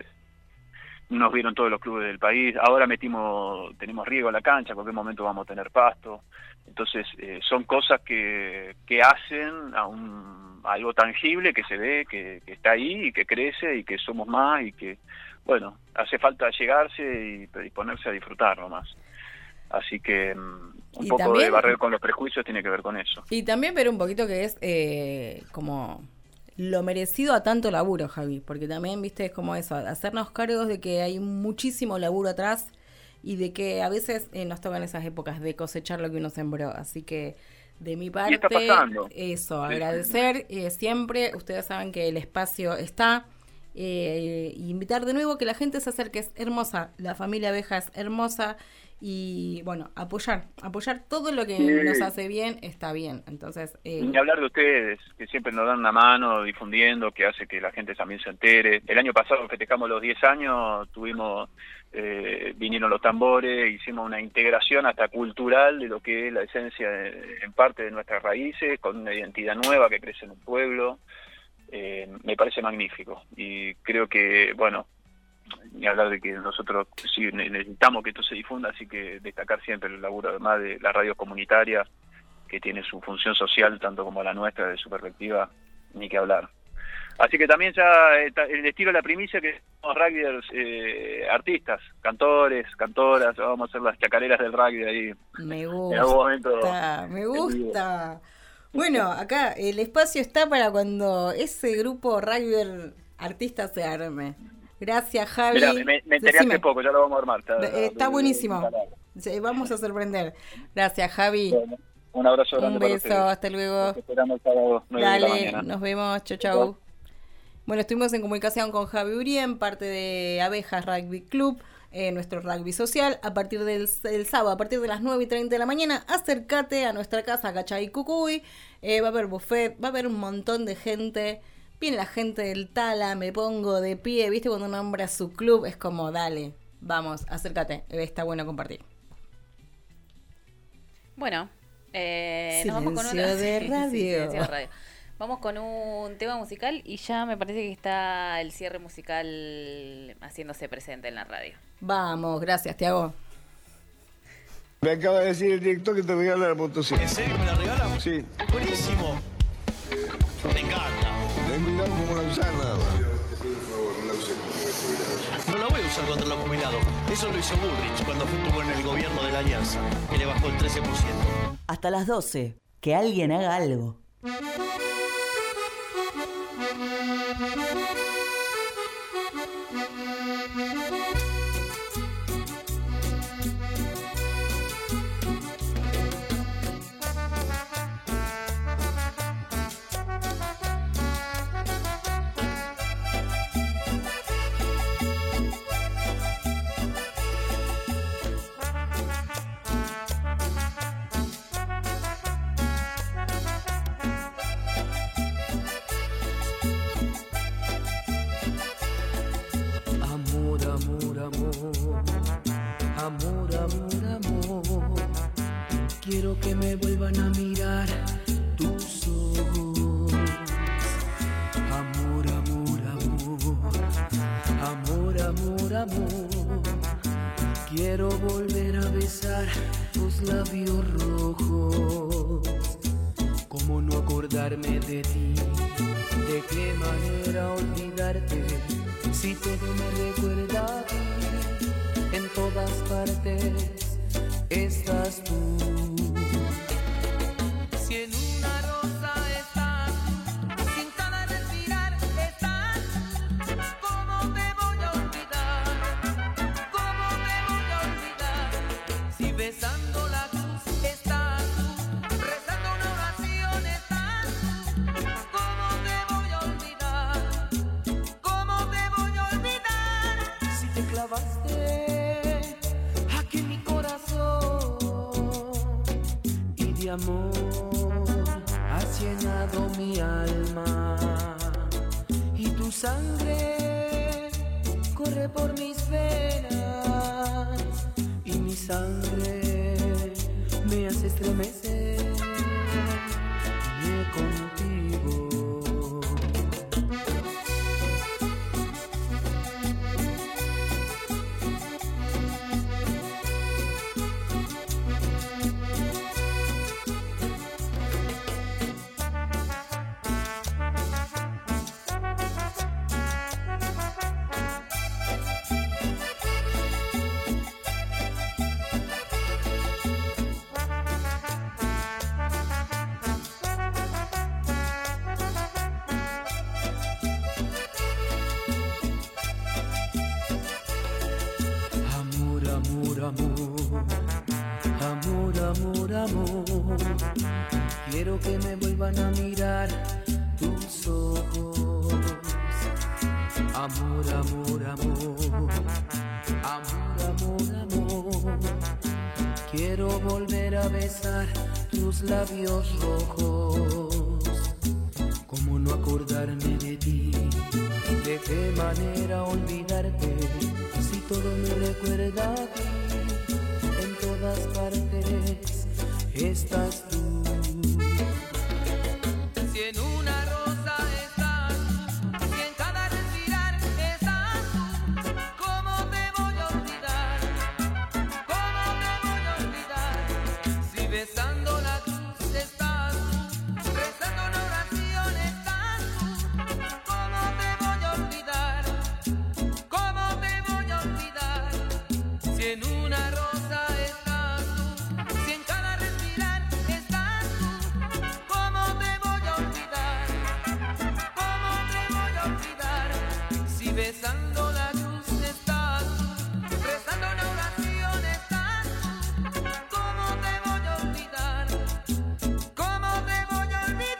nos vieron todos los clubes del país, ahora metimos, tenemos riego a la cancha, en cualquier momento vamos a tener pasto. Entonces, eh, son cosas que, que hacen a, un, a algo tangible que se ve, que, que está ahí y que crece y que somos más y que, bueno, hace falta llegarse y, y ponerse a disfrutar nomás. Así que um, un y poco también, de barrer con los prejuicios tiene que ver con eso. Y también ver un poquito que es eh, como... lo merecido a tanto laburo, Javi, porque también, viste, es como eso, hacernos cargos de que hay muchísimo laburo atrás y de que a veces eh, nos tocan esas épocas de cosechar lo que uno sembró, así que de mi parte, está pasando. Eso, Sí, agradecer eh, siempre, ustedes saben que el espacio está, eh, invitar de nuevo que la gente se acerque, es hermosa, la familia Abeja es hermosa. Y bueno, apoyar, apoyar todo lo que Sí. nos hace bien, está bien. Entonces, eh, Ni hablar de ustedes, que siempre nos dan una mano difundiendo, que hace que la gente también se entere. El año pasado festejamos los diez años, tuvimos, eh, vinieron los tambores, hicimos una integración hasta cultural de lo que es la esencia de, en parte de nuestras raíces, con una identidad nueva que crece en el pueblo. Eh, me parece magnífico y creo que, bueno, ni hablar de que nosotros sí necesitamos que esto se difunda, así que destacar siempre el laburo además de la radio comunitaria, que tiene su función social tanto como la nuestra de su perspectiva, ni que hablar. Así que también ya eh, el estilo de la primicia que somos rugbyers, eh, artistas, cantores, cantoras, vamos a hacer las chacareras del rugby ahí. Me En algún momento, gusta, me gusta. Bueno, acá el espacio está para cuando ese grupo rugby artista se arme. Gracias, Javi. Mirá, me, me enteré Decime. hace poco, ya lo vamos a armar. Está, Eh, Está buenísimo. Sí, vamos a sorprender. Gracias, Javi. Bueno, un abrazo grande Un para beso, ustedes. hasta luego. Los esperamos el sábado, nueve de la Dale, mañana. nos vemos. Chau, chau. Bueno, estuvimos en comunicación con Javi Urien, parte de Abejas Rugby Club, eh, nuestro rugby social. A partir del, del sábado, a partir de las nueve y treinta de la mañana, acércate a nuestra casa, Cachay Cucuy. Eh, va a haber buffet, va a haber un montón de gente. Viene la gente del Tala, me pongo de pie. ¿Viste cuando nombra su club? Es como, dale, vamos, acércate. Está bueno compartir. Bueno, eh, Silencio nos vamos con una... de sí, radio. sí, silencio de radio. Vamos con un tema musical y ya me parece que está el cierre musical haciéndose presente en la radio. Vamos, gracias, Tiago. Me acaba de decir el director que te regala la motocicleta. ¿En serio me la regalan? Sí. Buenísimo. Me encanta. Ten cuidado como la usás nada más. No la voy a usar contra los jubilados. Eso lo hizo Bullrich cuando estuvo en el gobierno de la Alianza, que le bajó el trece por ciento. Hasta las doce. Que alguien haga algo. Quiero que me vuelvan a mirar tus ojos. Amor, amor, amor. Amor, amor, amor. Quiero volver a besar tus labios rojos. ¿Cómo no acordarme de ti? ¿De qué manera olvidarte? Si todo me recuerda a ti, en todas partes estás tú. Si en una rosa estás, si en cada respirar estás, ¿cómo te voy a olvidar? ¿Cómo te voy a olvidar? Si besando la cruz estás, rezando una oración estás, ¿cómo te voy a olvidar? ¿Cómo te voy a olvidar? Si te clavaste aquí en mi corazón y de amor has llenado mi alma y tu sangre corre por mis venas y mi sangre me hace estremecer contigo. Amor, amor, amor, quiero que me vuelvan a mirar tus ojos. Amor, amor, amor, amor, amor, amor, quiero volver a besar tus labios rojos. ¿Cómo no acordarme de ti? ¿De qué manera olvidarte? Si todo me recuerda a ti, en todas partes estás tú. Si en una rosa estás, si en cada respirar estás tú, ¿cómo te voy a olvidar? ¿Cómo te voy a olvidar? Si besando la cruz estás tú, rezando una oración estás tú, ¿cómo te voy a olvidar? ¿Cómo te voy a olvidar? Si en una rosa estás tú, si en cada respirar estás tú, ¿cómo te voy a olvidar? ¿Cómo te voy a olvidar? Si besando la cruz estás tú, rezando una oración estás tú, ¿cómo te voy a olvidar? ¿Cómo te voy a olvidar?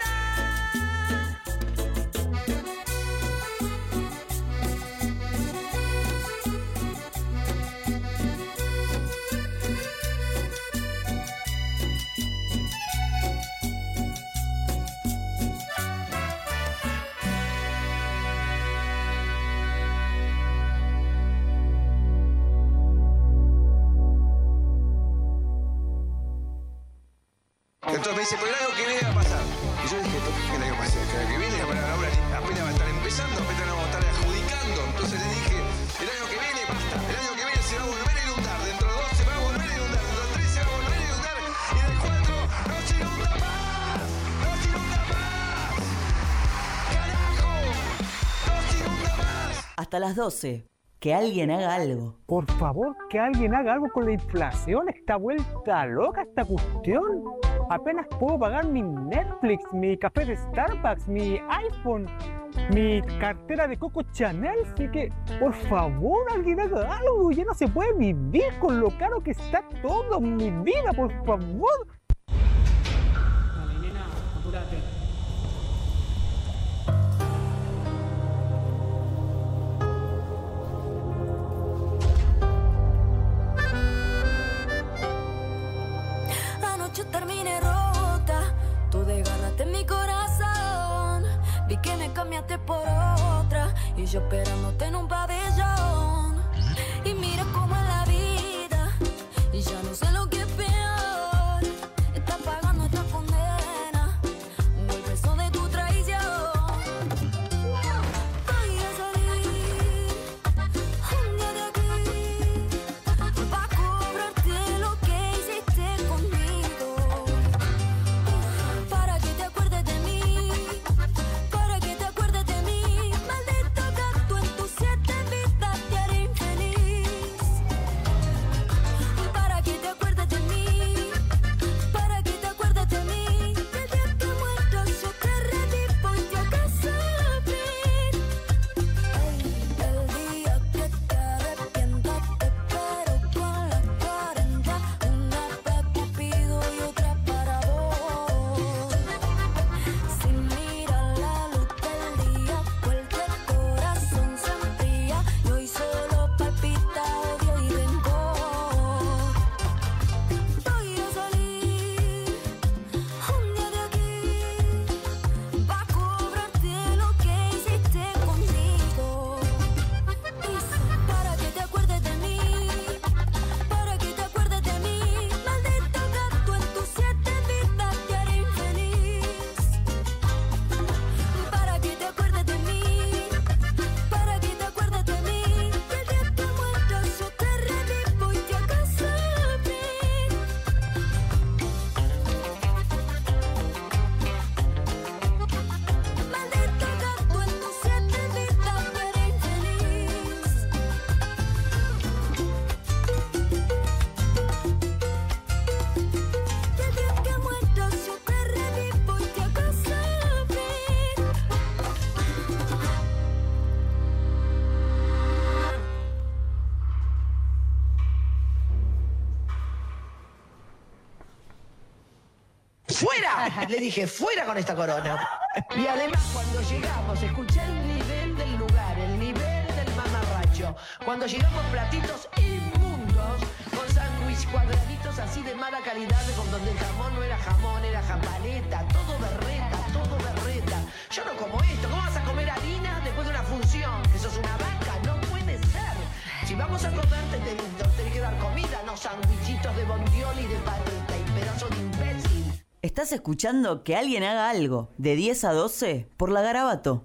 Entonces me dice, pero el año que viene va a pasar. Y yo dije, ¿qué el año que viene? El año que viene la obra apenas va a estar empezando, apenas vamos a estar adjudicando. Entonces le dije, el año que viene basta. El año que viene se va a volver a inundar. Dentro de dos se va a volver a inundar. Dentro de tres se va a volver a inundar. Y en el cuatro no se inunda más. No se inunda más. Carajo. No se inunda más. Hasta las doce. Que alguien haga algo. Por favor, que alguien haga algo con la inflación. Está vuelta loca esta cuestión. Apenas puedo pagar mi Netflix, mi café de Starbucks, mi iPhone, mi cartera de Coco Chanel. Así que, por favor, alguien haga algo. Ya no se puede vivir con lo caro que está todo. Mi vida, por favor. Dale, nena, apúrate. Anoche terminé rota, tú desgarraste mi corazón. Vi que me cambiaste por otra y yo esperándote en un pabellón. Y mira cómo es la vida y ya no sé lo que es peor. Le dije, fuera con esta corona. Y además, cuando llegamos, escuché el nivel del lugar, el nivel del mamarracho. Cuando llegamos, platitos inmundos, con sándwich cuadraditos así de mala calidad, con donde el jamón no era jamón, era jambaleta, todo berreta, todo berreta. Yo no como esto, ¿cómo vas a comer harina después de una función? Que sos una vaca, no puede ser. Si vamos a comer, te tenés, tenés que dar comida, no sándwichitos de bondiol y de paleta y pedazo de imbécil. Estás escuchando Que Alguien Haga Algo, de diez a doce, por La Garabato.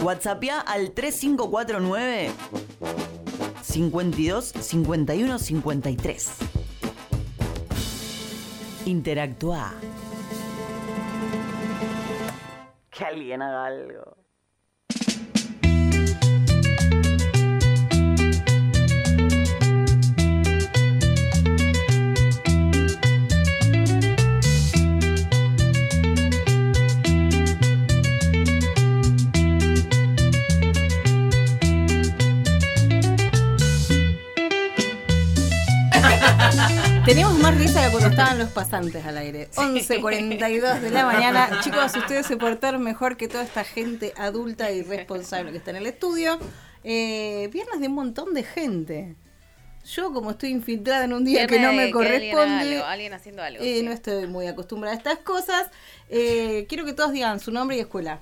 WhatsAppea al tres cinco cuatro nueve, cincuenta y dos, cincuenta y uno, cincuenta y tres. Interactúa. Que alguien haga algo. Tenemos más risa que cuando estaban los pasantes al aire. once cuarenta y dos de la mañana. Chicos, ustedes se portaron mejor que toda esta gente adulta y responsable que está en el estudio. Eh, viernes de un montón de gente. Yo, como estoy infiltrada en un día que no me que corresponde, alguien, algo, alguien haciendo algo. eh, Sí. no estoy muy acostumbrada a estas cosas. Eh, quiero que todos digan su nombre y escuela.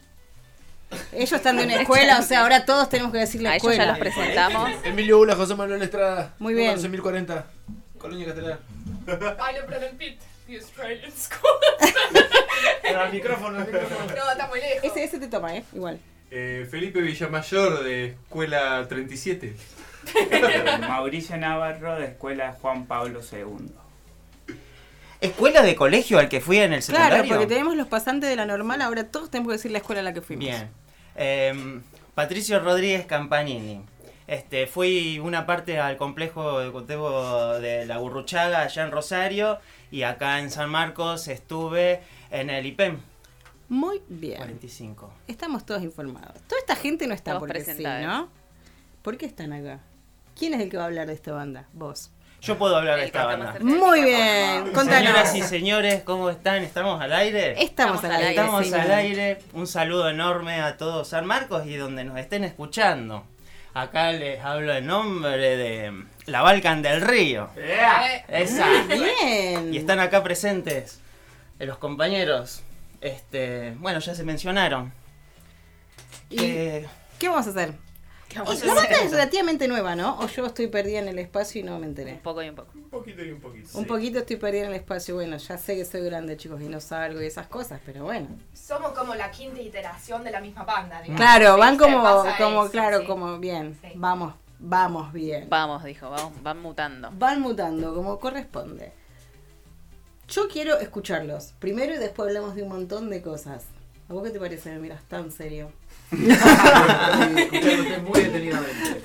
Ellos están de una escuela, o sea, ahora todos tenemos que decir la A ellos escuela. ya los presentamos. Emilio Ula, José Manuel Estrada. Muy bien. once mil cuarenta. Colonia Castelar. Ay, no, pero el pit. The Australian School. Pero al micrófono, al micrófono. No, está muy lejos. Ese, ese te toma, ¿eh? Igual. Eh, Felipe Villamayor de Escuela treinta y siete. Mauricio Navarro de Escuela Juan Pablo segundo. ¿Escuela de colegio al que fui en el secundario? Claro, porque tenemos los pasantes de la normal, ahora todos tenemos que decir la escuela a la que fuimos. Bien. Eh, Patricio Rodríguez Campanini. Este, fui una parte al complejo educativo de la Gurruchaga allá en Rosario y acá en San Marcos estuve en el I P E M. Muy bien. cuarenta y cinco. Estamos todos informados. Toda esta gente no está Todos porque sí, presentados. ¿no? ¿Por qué están acá? ¿Quién es el que va a hablar de esta banda? Vos. Yo puedo hablar de El esta que está banda. más cerca del Muy micrófono. bien, contanos. Señoras y señores, ¿cómo están? ¿Estamos al aire? Estamos al aire, Estamos señor. al aire. Un saludo enorme a todos San Marcos y donde nos estén escuchando. Acá les hablo en nombre de la Balcan del Río. Esa. Bien. Y están acá presentes eh, los compañeros. Este, bueno, ya se mencionaron. ¿Y Eh, qué vamos a hacer? ¿Qué vamos a La banda hacer? es relativamente nueva, ¿no? O yo estoy perdida en el espacio y no me enteré. Un poco y un poco. Un poquito y un poquito. Un poquito estoy perdida en el espacio. Bueno, ya sé que soy grande, chicos, y no salgo y esas cosas, pero bueno. Somos como la quinta iteración de la misma banda, digamos. Claro, van ¿Viste? como, Pasa como eso, claro, sí. como bien. Sí. Vamos, vamos bien. Vamos, dijo, vamos, van mutando. Van mutando como corresponde. Yo quiero escucharlos. Primero y después hablamos de un montón de cosas. ¿A vos qué te parece? Me miras tan serio. Escuchándote muy detenidamente.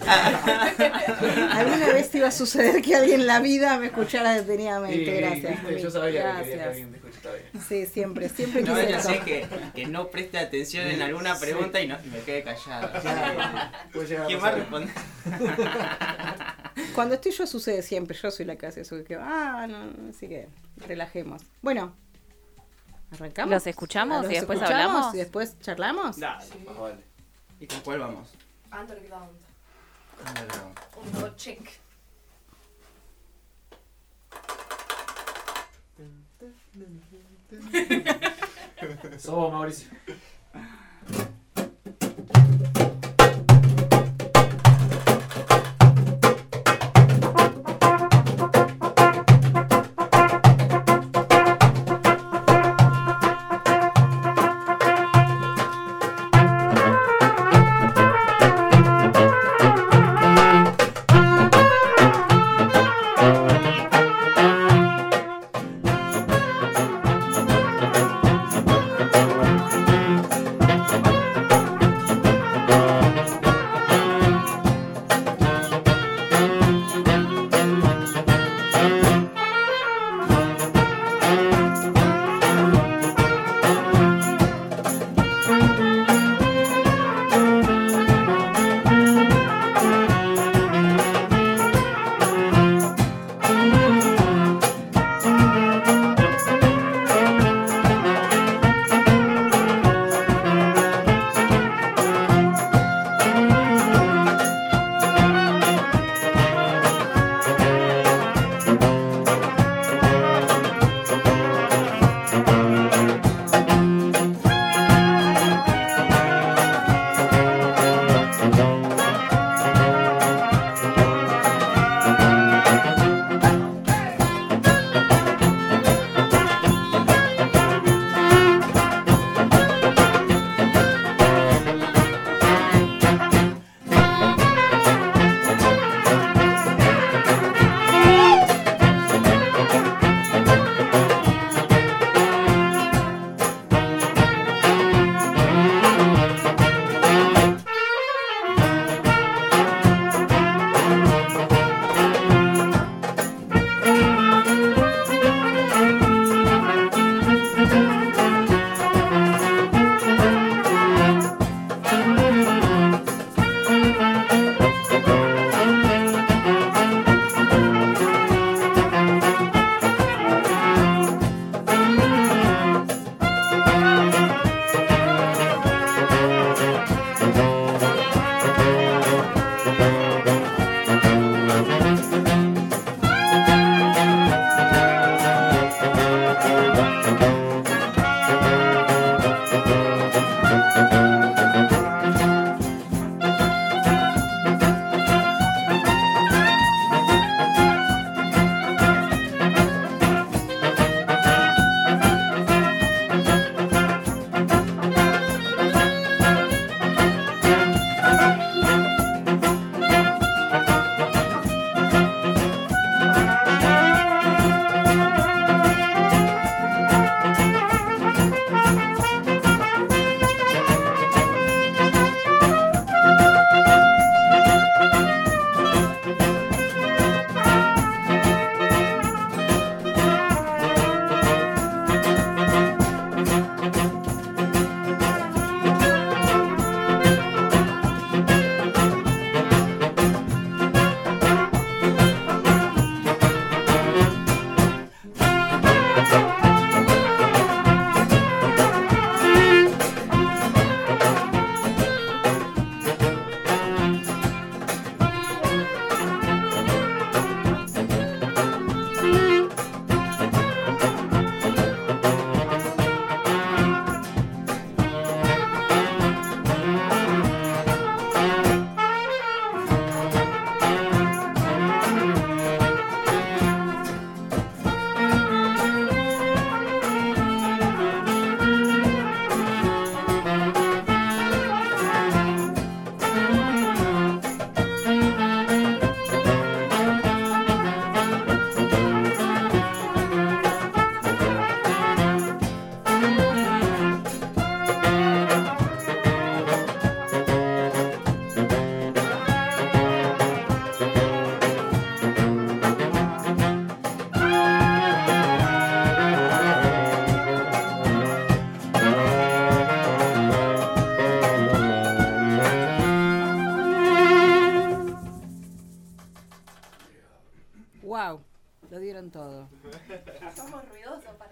¿Alguna vez te iba a suceder que alguien en la vida me escuchara detenidamente? Sí, Gracias. viste, Juli. yo sabía que quería que Gracias. alguien te escuchara bien. Sí, siempre, siempre no, quise no eso. sé que, que no preste atención en alguna Sí. pregunta y, no, y me quede callado. Puede llegar a ¿Quién va a pasar. responder? Cuando estoy yo sucede siempre. Yo soy la que hace eso. Que, ah, no, no, así que relajemos. Bueno, arrancamos. ¿Los escuchamos ¿Los y después escuchamos hablamos? y después charlamos? Dale, más vale. ¿Y con cuál vamos? Underground. Underground. Un Rochink. Sos vos, Mauricio.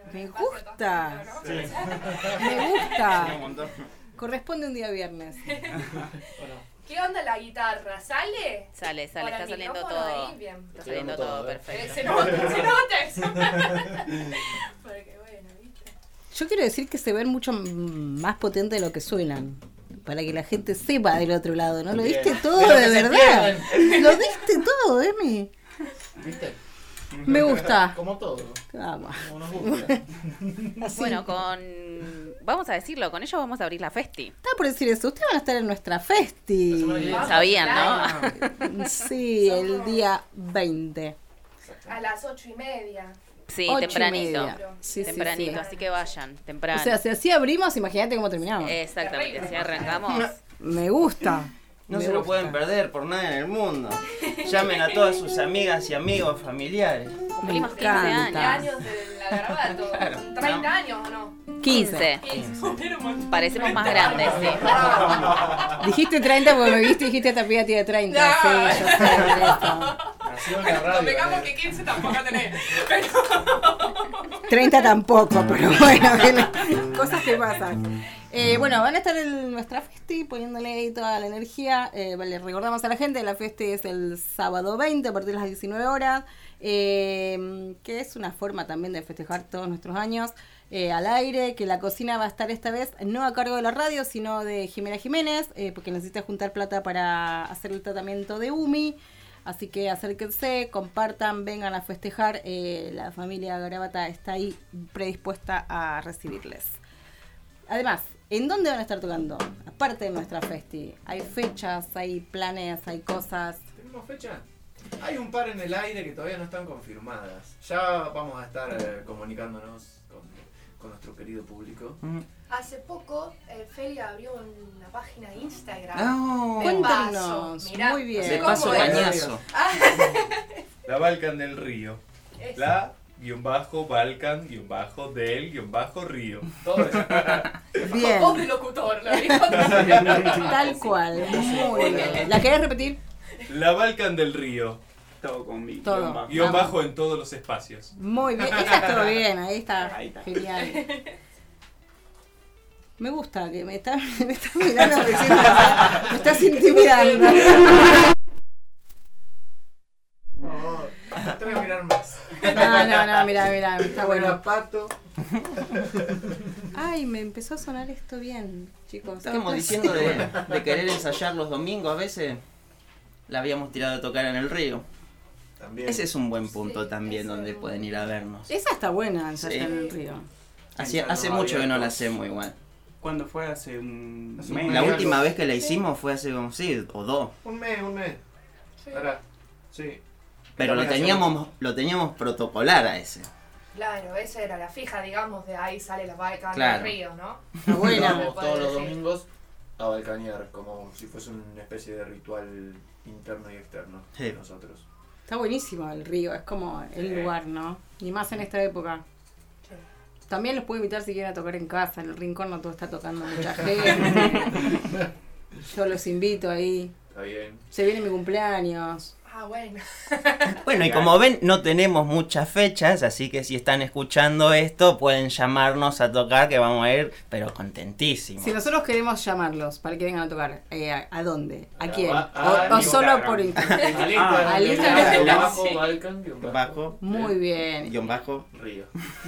Me gusta. Sí. Me gusta. Sí, un montón. Corresponde un día viernes. ¿Qué onda la guitarra? ¿Sale? Sale, sale, Por está el saliendo micrófono todo. ahí, bien. Está saliendo todo, Eh, perfecto. se nota, se nota eso. Porque bueno, ¿viste? Yo quiero decir que se ven mucho m- más potentes de lo que suenan. Para que la gente sepa del otro lado, ¿no? Lo Bien. diste todo, De lo que de se verdad. pierden. Lo diste todo, Emi. ¿Viste? Me gusta. Como todo. Vamos. Como nos gusta. Así. Bueno, con. Vamos a decirlo, con ellos vamos a abrir la festi. Estaba por decir eso. Ustedes van a estar en nuestra festi. Sabían, ¿no? Sí, el día veinte. A las ocho y media. Sí, Ocho y tempranito. media. Sí, sí, tempranito, sí. así que vayan, temprano. O sea, si así abrimos, imagínate cómo terminamos. Exactamente, si arrancamos. Me gusta. No Me se lo gusta. pueden perder por nada en el mundo. Llamen a todas sus amigas y amigos, familiares. Cumplimos quince encanta. años. años de la Garabato. treinta años o no. quince. Parecemos más grandes, sí. Dijiste treinta porque me viste y dijiste esta piba tiene treinta. Sí, yo sé Nació en la radio. Convengamos eh. que quince tampoco tenés. Pero... treinta tampoco, pero bueno, bien, cosas que pasan. Eh, bueno, van a estar en nuestra festi poniéndole ahí toda la energía. Eh, les recordamos a la gente, la festi es el sábado veinte a partir de las diecinueve horas, eh, que es una forma también de festejar todos nuestros años eh, al aire, que la cocina va a estar esta vez no a cargo de la radio, sino de Jimena Jiménez, eh, porque necesita juntar plata para hacer el tratamiento de U M I. Así que acérquense, compartan, vengan a festejar. Eh, la familia Garabata está ahí predispuesta a recibirles. Además, ¿en dónde van a estar tocando? Aparte de nuestra festi, ¿hay fechas, hay planes, hay cosas? ¿Tenemos fecha? Hay un par en el aire que todavía no están confirmadas. Ya vamos a estar eh, comunicándonos con, con nuestro querido público. Hace poco, eh, Feli abrió una página de Instagram. Ah, de cuéntanos, paso. Mirá, muy bien. no sé De cómo paso es. bañazo. Ah, La Balcan del Río. eso. La guión bajo Balcan guión bajo del guión bajo Río. Todo eso. Bien, Voz de locutor, lo dijo. tal cual, muy bien. ¿La querés repetir? La Balcan del Río. Todo con mi Todo. guión bajo. Guión Vamos. bajo en todos los espacios. Muy bien, esa estuvo bien, ahí está, Ahí está. genial. Me gusta que me está, me está mirando, me, siento, o sea, me estás intimidando. No, te voy a mirar más. No, no, no, mira, mira, está bueno. Pato. Ay, me empezó a sonar esto bien, chicos. Estábamos ¿Qué diciendo pasa? de, de querer ensayar los domingos a veces. La habíamos tirado a tocar en el río. También. Ese es un buen punto Sí, también ese donde es pueden ir a vernos. Esa está buena, ensayar Sí. en el río. Hace, Ensayos hace mucho que no la abiertos. hacemos igual. ¿Cuándo fue? Hace un Hace un mes. mes. La algo. última vez que la hicimos fue hace como sí, o dos. Un mes, un mes. Ahora, sí. Pero lo También teníamos, lo teníamos protocolar a ese. Claro, esa era la fija, digamos, de ahí sale la Balcan Claro. del Río, ¿no? Está buena. Vamos puede todos los decir. domingos a balcanear, como si fuese una especie de ritual interno y externo Sí. de nosotros. Está buenísimo el río, es como el lugar, ¿no? Y más en esta época. Sí. También los puedo invitar si quieren a tocar en casa, en el rincón no todo está tocando mucha gente. Yo los invito ahí. Está bien. Se viene mi cumpleaños. Ah, bueno. Bueno, y como ven, no tenemos muchas fechas, así que si están escuchando esto, pueden llamarnos a tocar, que vamos a ir, pero contentísimos. Si nosotros queremos llamarlos para que vengan a tocar, eh, ¿a, a dónde? ¿A A- quién? a- O, a o solo Instagram. por Instagram. Al Ah, Instagram. al de Instagram. guión Sí. bajo Balcan, guión Guión bajo bajo, Muy bien. guión bajo. Río.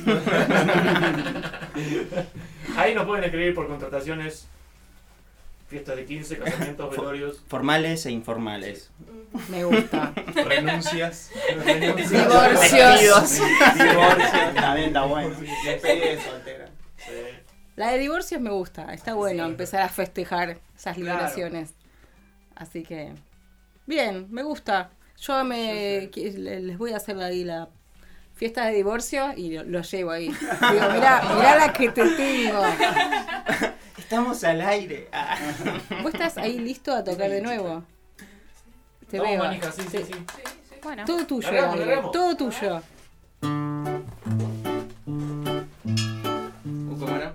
Ahí nos pueden escribir por contrataciones, fiestas de quince, casamientos, velorios. Formales e informales. Me gusta. Renuncias. Divorcios. Divorcio, la venta buena. Despedida de soltera. La de divorcios me gusta. Está bueno empezar a festejar esas liberaciones. Así que, bien, me gusta. Yo me que- le- les voy a hacer ahí la fiesta de divorcio y lo, lo llevo ahí. Digo, mirá, mirá la que te tengo. Estamos al aire. Ah. ¿Vos estás ahí listo a tocar de nuevo? Te Vamos, veo. manija, sí, sí, sí. Bueno, Todo tuyo, Largamos, Ale, largamos. todo tuyo. Uh, ¿Cómo era?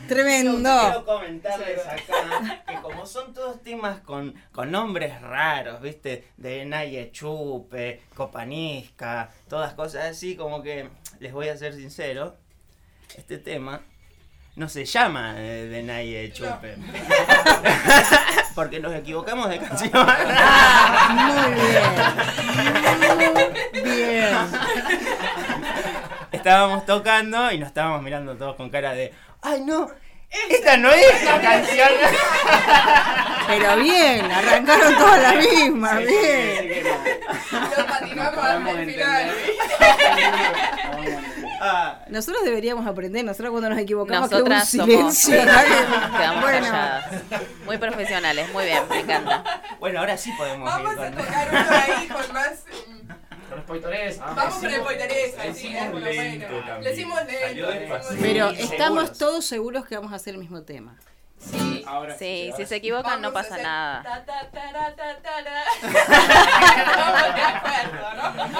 Tremendo. Yo quiero comentarles acá que como son todos temas con, con nombres raros, ¿viste? De Naye Chupe, Copanisca, todas cosas así, como que les voy a ser sincero, este tema no se llama eh, de Naye Chupe. No. Porque nos equivocamos de canción. Ah, muy bien. Muy bien. Estábamos tocando y nos estábamos mirando todos con cara de ¡ay no! ¡Esta no es la canción! Pero bien, arrancaron todas las mismas, Sí, bien. sí, sí, Lo patinamos hasta el final. Ah, Nosotros deberíamos aprender, nosotros cuando nos equivocamos Nosotras que un somos, silencio. quedamos Bueno. calladas. Muy profesionales, muy bien, me encanta. Bueno, ahora sí podemos Vamos ir a con... tocar uno ahí con más. Con los poiterés. Ah, Vamos con el decimos- poiteresa, sí, decimos es bueno, lento bueno. también. Le decimos lento. Salió le decimos despacito. Pero lento. estamos todos seguros que vamos a hacer el mismo tema. Sí. Ahora Sí, si ahora se equivocan no Vamos a pasa hacer nada. ta, ta, tara, ta, tara. Estamos de acuerdo,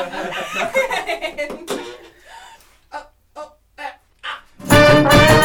¿no? Oh, oh, eh, ah.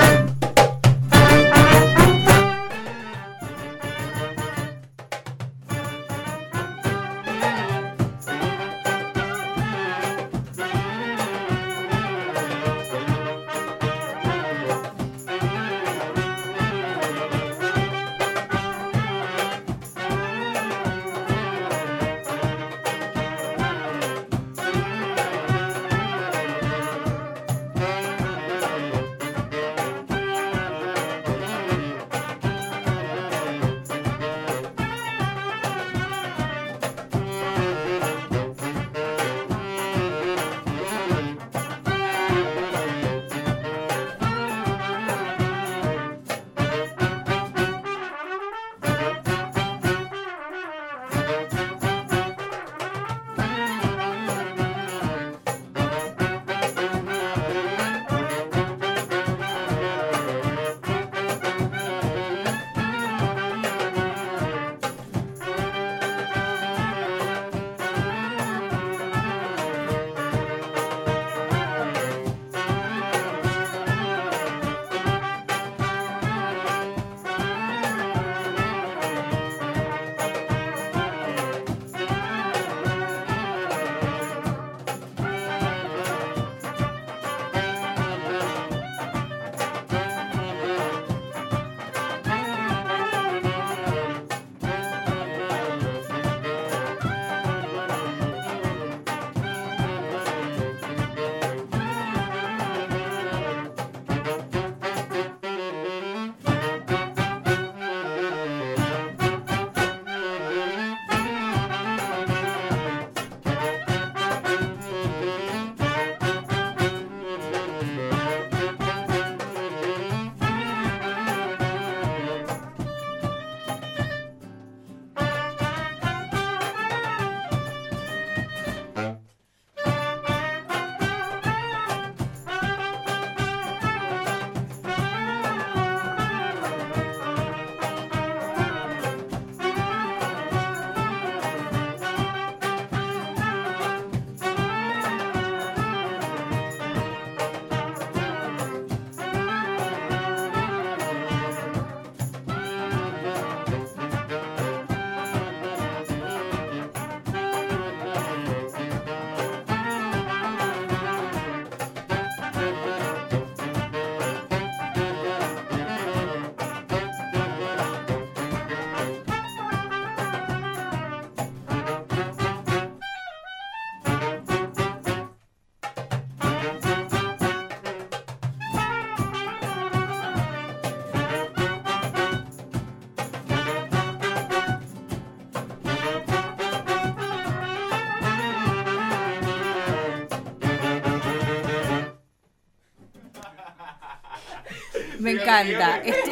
Me encanta. Esto-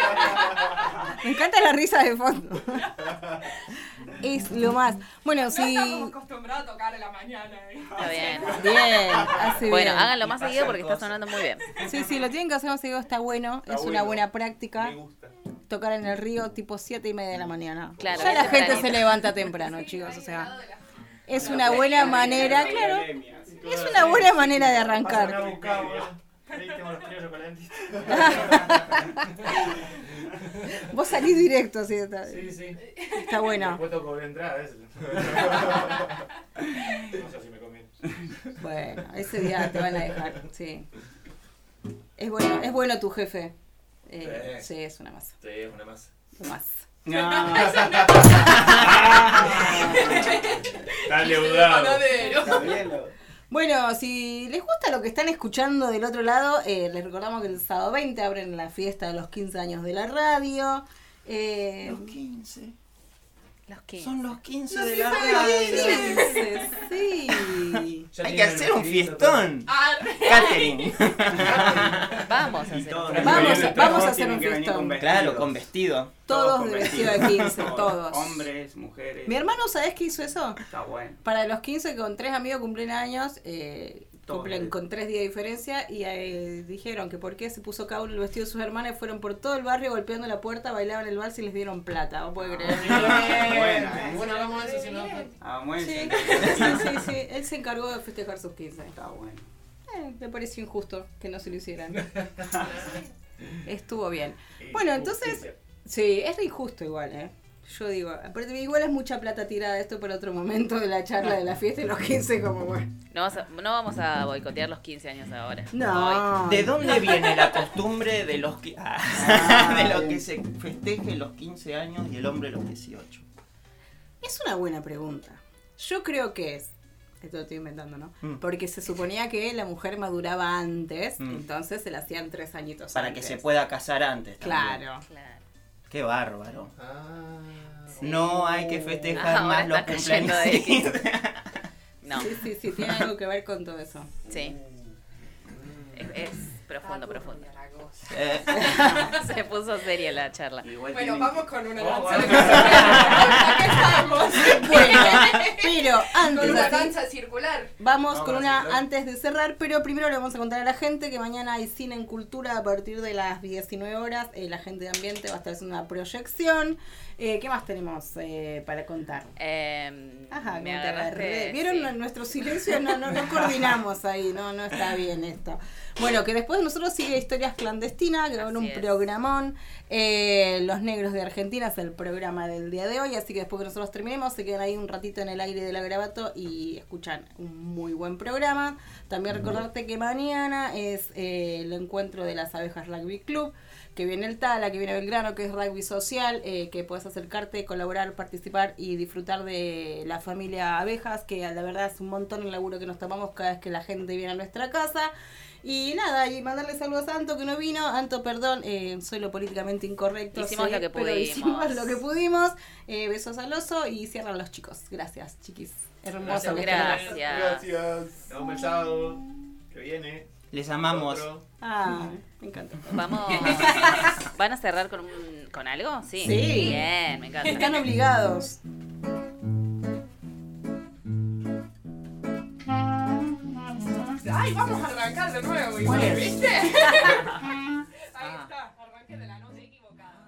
Me encanta la risa de fondo. Es lo más. Bueno, No si. estamos acostumbrados a tocar a la mañana. ¿eh? Está bien. Bien, hace Bueno, bien. háganlo más seguido porque está sonando muy bien. Sí, sí, lo tienen que hacer más seguido, está bueno. Está es una bueno. buena práctica. Me gusta. Tocar en el río tipo siete y media de la mañana. Claro, Ya la es gente tempranito. se levanta temprano, chicos. O sea, es una buena manera, claro. Es una buena manera de arrancar. Ahí tengo los criollos calentistas. Vos salís directo, así está. Sí, sí. Está bueno. Después toco de entrada, ¿ves? No sé si me conviene. Bueno, ese día te van a dejar, sí. Es bueno, es bueno tu jefe. Eh, sí. sí, es una masa. Sí, es una masa. Una masa. No. Está leudado. Bueno, si les gusta lo que están escuchando del otro lado, eh, les recordamos que el sábado veinte abren la fiesta de los quince años de la radio. Eh, Los quince. Los quince. Son los quince Los de la quince, radio. quince, sí. Ya Hay que tienen hacer el un escrito fiestón. Catering. Vamos a hacer. Vamos, vamos a hacer un fiestón. Claro, con vestido. Todos de vestido de quince, todos. Hombres, mujeres. Mi hermano, ¿sabés qué hizo eso? Está bueno. Para los quince, con tres amigos cumplen años, eh, Todo cumplen bien. con tres días de diferencia y eh, dijeron que por qué se puso cada uno el vestido de sus hermanas y fueron por todo el barrio golpeando la puerta, bailaban el vals y les dieron plata. ¿Vos podés creer? Buena, ¿eh? Bueno, hagamos eso si no. Ah, bueno. Sí, sí, sí, sí. Él se encargó de festejar sus quince. Está bueno. Eh, me pareció injusto que no se lo hicieran. Estuvo bien. Bueno, entonces, sí, es injusto igual, ¿eh? Yo digo, aparte igual es mucha plata tirada esto para otro momento de la charla de la fiesta y los quince como bueno. No, vamos a, no vamos a boicotear los quince años ahora. No. ¿De dónde viene la costumbre de los que ah, de lo que se festeje los quince años y el hombre los dieciocho? Es una buena pregunta. Yo creo que es, esto lo estoy inventando, ¿no? Mm. Porque se suponía que la mujer maduraba antes, Mm. entonces se la hacían tres añitos Para antes. que se pueda casar antes también. Claro. Claro. Qué bárbaro. Ah, No hay que festejar Ah, ahora más los está cayendo cumpleaños. de No. Sí, sí, sí, tiene algo que ver con todo eso. Sí. Es, es profundo, profundo. Eh, Se puso seria la charla. Igual Bueno, tienen vamos que- con una Vamos, danza. vamos. Acá estamos. Bueno, pero antes Con una así, danza circular. vamos Vamos con a una hacerlo. antes de cerrar, pero primero le vamos a contar a la gente que mañana hay cine en cultura a partir de las diecinueve horas. Eh, la gente de ambiente va a estar haciendo una proyección. Eh, ¿Qué más tenemos eh, para contar? Eh, Ajá, me como te agarraste. agarré. ¿Vieron sí. nuestro silencio? No, no, no coordinamos ahí, no, no está bien esto. Bueno, que después de nosotros sigue Historias Clandestinas, que va a haber un Así es. programón. Eh, Los Negros de Argentina es el programa del día de hoy, así que después que nosotros terminemos, se quedan ahí un ratito en el aire de la Gravato y escuchan un muy buen programa. También recordarte que mañana es eh, el encuentro de las Abejas Rugby Club, que viene el Tala, que viene Belgrano, que es rugby social, eh, que puedes acercarte, colaborar, participar y disfrutar de la familia Abejas, que la verdad es un montón el laburo que nos tomamos cada vez que la gente viene a nuestra casa. Y nada, y mandarle saludos a Anto que no vino. Anto, perdón, eh, soy lo políticamente incorrecto. Hicimos sé, lo que pero pudimos. hicimos lo que pudimos. Eh, besos al oso y cierran los chicos. Gracias, chiquis. Hermoso. Gracias, que gracias. estén. Gracias. Nos vemos el sábado que viene. Les amamos. Otro. Ah, me encanta. Vamos. ¿Van a cerrar con, un, con algo? Sí. Sí. Bien, me encanta. Están obligados. Ay, vamos a arrancar de nuevo, igual, Bueno. ¿viste? Ahí está, arranqué de la nota equivocada.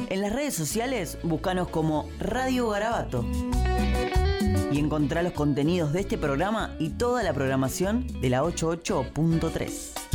En las redes sociales, búscanos como Radio Garabato. Y encontrá los contenidos de este programa y toda la programación de la ochenta y ocho punto tres.